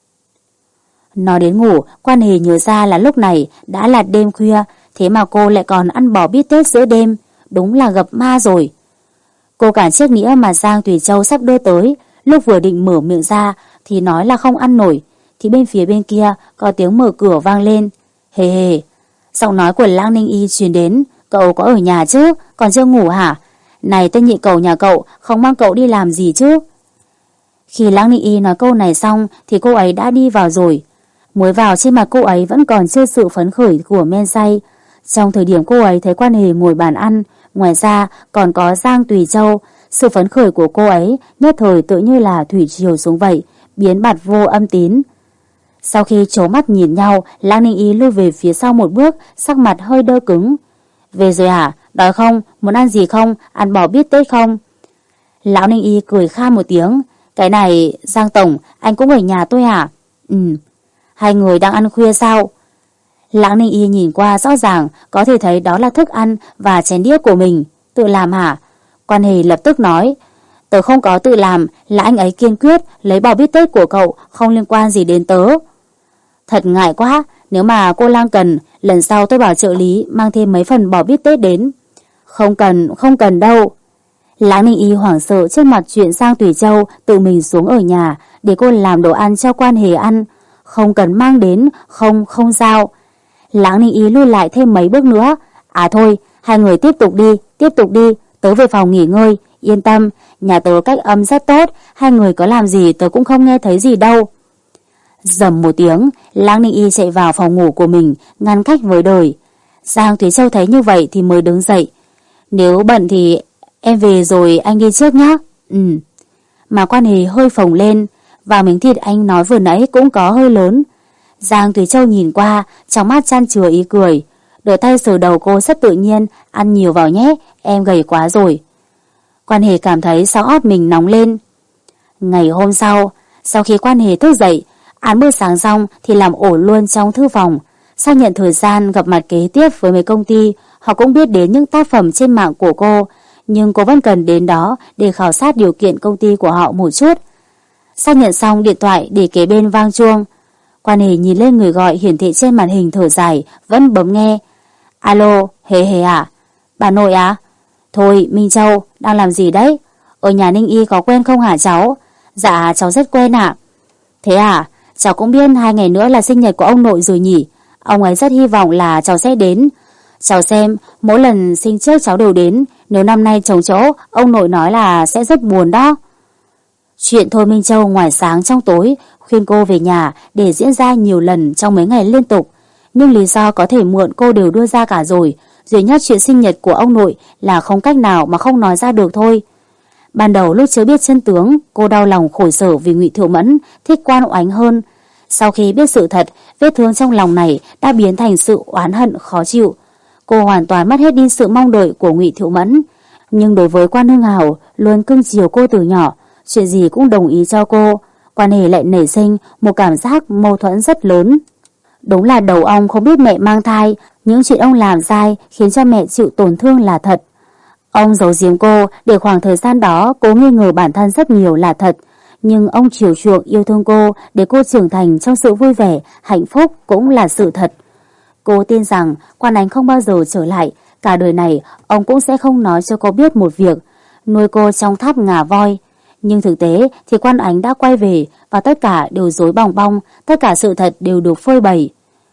Nói đến ngủ, Quan Hề nhớ ra là lúc này đã là đêm khuya, thế mà cô lại còn ăn bò bít tết giữa đêm, đúng là gặp ma rồi. Cô cản chiếc nĩa mà Giang Thủy Châu sắp đưa tới, lúc vừa định mở miệng ra thì nói là không ăn nổi, thì bên phía bên kia có tiếng mở cửa vang lên. Hề hề, giọng nói của Lãng Ninh Y truyền đến. Cậu có ở nhà chứ, còn chưa ngủ hả? Này tên nhị cậu nhà cậu, không mang cậu đi làm gì chứ? Khi Lãng Ninh Y nói câu này xong thì cô ấy đã đi vào rồi. Mới vào trên mặt cô ấy vẫn còn chưa sự phấn khởi của men say. Trong thời điểm cô ấy thấy Quan Hề ngồi bàn ăn, ngoài ra còn có Giang Thủy Châu, sự phấn khởi của cô ấy nhất thời tự như là thủy triều xuống vậy, biến bặt vô âm tín. Sau khi trố mắt nhìn nhau, Lãng Ninh Y lui về phía sau một bước, sắc mặt hơi đơ cứng. Về rồi hả? Đói không? Muốn ăn gì không? Ăn bò bít tết không? Lão Ninh Y cười kha một tiếng. Cái này, Giang Tổng, anh cũng ở nhà tôi hả? Ừ. Hai người đang ăn khuya sao? Lãng Ninh Y nhìn qua rõ ràng, có thể thấy đó là thức ăn và chén đĩa của mình. Tự làm hả? Quan Hề lập tức nói. Tớ không có tự làm, là anh ấy kiên quyết lấy bò bít tết của cậu, không liên quan gì đến tớ. Thật ngại quá, nếu mà cô Lang cần, lần sau tôi bảo trợ lý mang thêm mấy phần bò bít tết đến. Không cần, không cần đâu. Lã Ninh Y hoảng sợ trước mặt chuyện Giang Tùy Châu tự mình xuống ở nhà để cô làm đồ ăn cho Quan Hề ăn. Không cần mang đến, không, không sao. Lã Ninh Y lui lại thêm mấy bước nữa. À thôi, hai người tiếp tục đi, tiếp tục đi, tớ về phòng nghỉ ngơi. Yên tâm, nhà tớ cách âm rất tốt, hai người có làm gì tớ cũng không nghe thấy gì đâu. Dầm một tiếng, Lã Ninh Y chạy vào phòng ngủ của mình, ngăn cách với đời. Giang Thúy Châu thấy như vậy thì mới đứng dậy. Nếu bận thì em về rồi anh đi trước nhé. Ừ. Mà Quan Hề hơi phồng lên, và miếng thịt anh nói vừa nãy cũng có hơi lớn. Giang Thúy Châu nhìn qua, trong mắt chan chứa ý cười. Đỡ tay sờ đầu cô rất tự nhiên, ăn nhiều vào nhé, em gầy quá rồi. Quan Hề cảm thấy sau ót mình nóng lên. Ngày hôm sau, sau khi Quan Hề thức dậy, ăn bữa sáng xong thì làm ổ luôn trong thư phòng. Xác nhận thời gian gặp mặt kế tiếp với mấy công ty, họ cũng biết đến những tác phẩm trên mạng của cô, nhưng cô vẫn cần đến đó để khảo sát điều kiện công ty của họ một chút. Xác nhận xong, điện thoại để kế bên vang chuông. Quan Hề nhìn lên người gọi hiển thị trên màn hình, thở dài, vẫn bấm nghe. Alo, Hề Hề à? Bà nội à? Thôi, Minh Châu, đang làm gì đấy? Ở nhà Ninh Y có quen không hả cháu? Dạ, cháu rất quen ạ. Thế à, cháu cũng biết hai ngày nữa là sinh nhật của ông nội rồi nhỉ? Ông ấy rất hy vọng là cháu sẽ đến. Cháu xem, mỗi lần sinh trước cháu đều đến. Nếu năm nay trống chỗ, ông nội nói là sẽ rất buồn đó. Chuyện Thôi Minh Châu ngoài sáng trong tối khuyên cô về nhà để diễn ra nhiều lần trong mấy ngày liên tục. Nhưng lý do có thể muộn cô đều đưa ra cả rồi. Duy nhất chuyện sinh nhật của ông nội là không cách nào mà không nói ra được thôi. Ban đầu lúc chưa biết chân tướng, cô đau lòng khổ sở vì Ngụy Thiệu Mẫn thích Quan Oánh hơn. Sau khi biết sự thật, vết thương trong lòng này đã biến thành sự oán hận khó chịu. Cô hoàn toàn mất hết đi sự mong đợi của Ngụy Thiệu Mẫn. Nhưng đối với Quan Hưng Hào luôn cưng chiều cô từ nhỏ, chuyện gì cũng đồng ý cho cô, Quan Hề lại nảy sinh một cảm giác mâu thuẫn rất lớn. Đúng là đầu ông không biết mẹ mang thai, những chuyện ông làm sai khiến cho mẹ chịu tổn thương là thật. Ông giấu giếm cô để khoảng thời gian đó cô nghi ngờ bản thân rất nhiều là thật. Nhưng ông chiều chuộng yêu thương cô để cô trưởng thành trong sự vui vẻ, hạnh phúc cũng là sự thật. Cô tin rằng Quan Ánh không bao giờ trở lại, cả đời này ông cũng sẽ không nói cho cô biết một việc, nuôi cô trong tháp ngà voi. Nhưng thực tế thì Quan Ánh đã quay về và tất cả đều rối bòng bong, tất cả sự thật đều được phơi bày.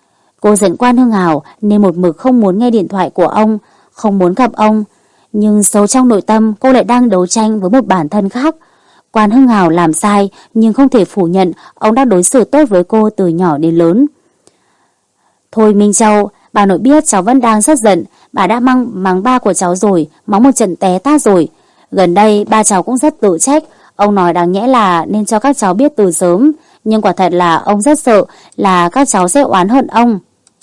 Cô giận Quan Hưng Hào nên một mực không muốn nghe điện thoại của ông, không muốn gặp ông. Nhưng sâu trong nội tâm cô lại đang đấu tranh với một bản thân khác. Quan Hưng Hào làm sai nhưng không thể phủ nhận ông đã đối xử tốt với cô từ nhỏ đến lớn. Thôi Minh Châu, bà nội biết cháu vẫn đang rất giận. Bà đã mang mắng ba của cháu rồi, mắng một trận té tát rồi. Gần đây ba cháu cũng rất tự trách. Ông nói đáng nhẽ là nên cho các cháu biết từ sớm. Nhưng quả thật là ông rất sợ là các cháu sẽ oán hận ông.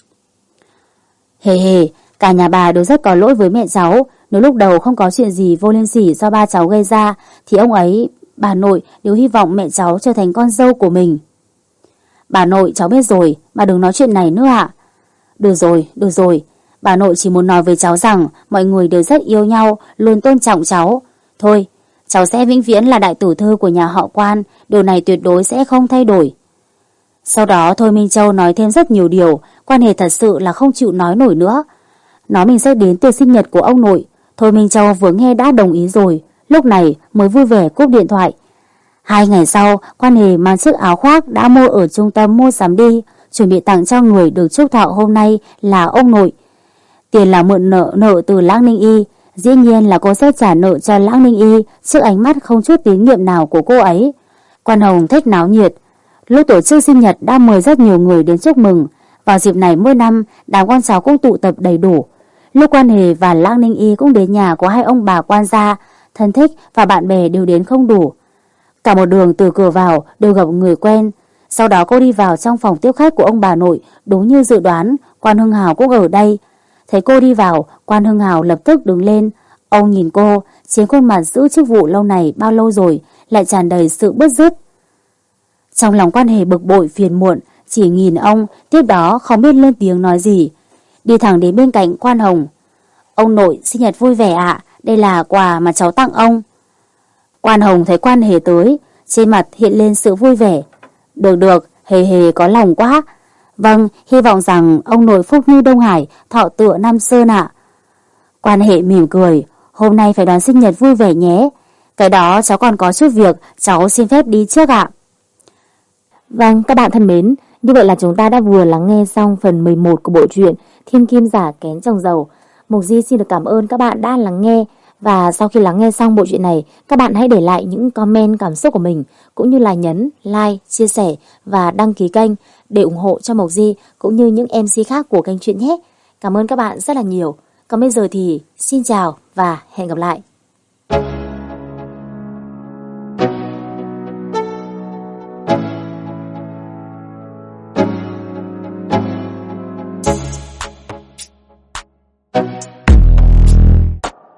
Hề hề, cả nhà bà đều rất có lỗi với mẹ cháu. Nếu lúc đầu không có chuyện gì vô liêm sỉ do ba cháu gây ra thì ông ấy, bà nội đều hy vọng mẹ cháu trở thành con dâu của mình. Bà nội, cháu biết rồi, bà đừng nói chuyện này nữa ạ. Được rồi, được rồi. Bà nội chỉ muốn nói với cháu rằng mọi người đều rất yêu nhau, luôn tôn trọng cháu. Thôi, cháu sẽ vĩnh viễn là đại tiểu thư của nhà họ Quan, điều này tuyệt đối sẽ không thay đổi. Sau đó Thôi Minh Châu nói thêm rất nhiều điều, Quan Hề thật sự là không chịu nói nổi nữa. Nói mình sẽ đến tiệc sinh nhật của ông nội. Thôi Minh Châu vừa nghe đã đồng ý rồi, lúc này mới vui vẻ cúp điện thoại. Hai ngày sau, Quan Hề mang chiếc áo khoác đã mua ở trung tâm mua sắm đi, chuẩn bị tặng cho người được chúc thọ hôm nay là ông nội. Tiền là mượn nợ nợ từ Lãng Ninh Y, dĩ nhiên là cô sẽ trả nợ cho Lãng Ninh Y trước ánh mắt không chút tín nhiệm nào của cô ấy. Quan Hồng thích náo nhiệt. Lúc tổ chức sinh nhật đã mời rất nhiều người đến chúc mừng. Vào dịp này mỗi năm, đám con cháu cũng tụ tập đầy đủ. Lúc Quan Hề và Lãng Ninh Y cũng đến nhà của hai ông bà Quan gia, thân thích và bạn bè đều đến không đủ. Cả một đường từ cửa vào đều gặp người quen. Sau đó cô đi vào trong phòng tiếp khách của ông bà nội, đúng như dự đoán, Quan Hưng Hào cũng ở đây. Thấy cô đi vào, Quan Hưng Hào lập tức đứng lên. Ông nhìn cô, trên khuôn mặt giữ chức vụ lâu này bao lâu rồi, lại tràn đầy sự bứt rứt. Trong lòng Quan Hề bực bội phiền muộn, chỉ nhìn ông, tiếp đó không biết lên tiếng nói gì. Đi thẳng đến bên cạnh Quan Hồng. Ông nội sinh nhật vui vẻ ạ, đây là quà mà cháu tặng ông. Quan Hồng thấy Quan Hề tới, trên mặt hiện lên sự vui vẻ. Được được, Hề Hề có lòng quá. Vâng, hy vọng rằng ông nội phúc như Đông Hải, thọ tựa Nam Sơn ạ. Quan Hệ mỉm cười, hôm nay phải đón sinh nhật vui vẻ nhé. Cái đó cháu còn có chút việc, cháu xin phép đi trước ạ. Vâng, các bạn thân mến, như vậy là chúng ta đã vừa lắng nghe xong phần mười một của bộ truyện Thiên Kim Giả Kén Chồng Giàu. Mục Di xin được cảm ơn các bạn đã lắng nghe. Và sau khi lắng nghe xong bộ truyện này, các bạn hãy để lại những comment cảm xúc của mình, cũng như là nhấn like, chia sẻ và đăng ký kênh để ủng hộ cho Mộc Di cũng như những em xê khác của kênh truyện nhé. Cảm ơn các bạn rất là nhiều. Còn bây giờ thì xin chào và hẹn gặp lại.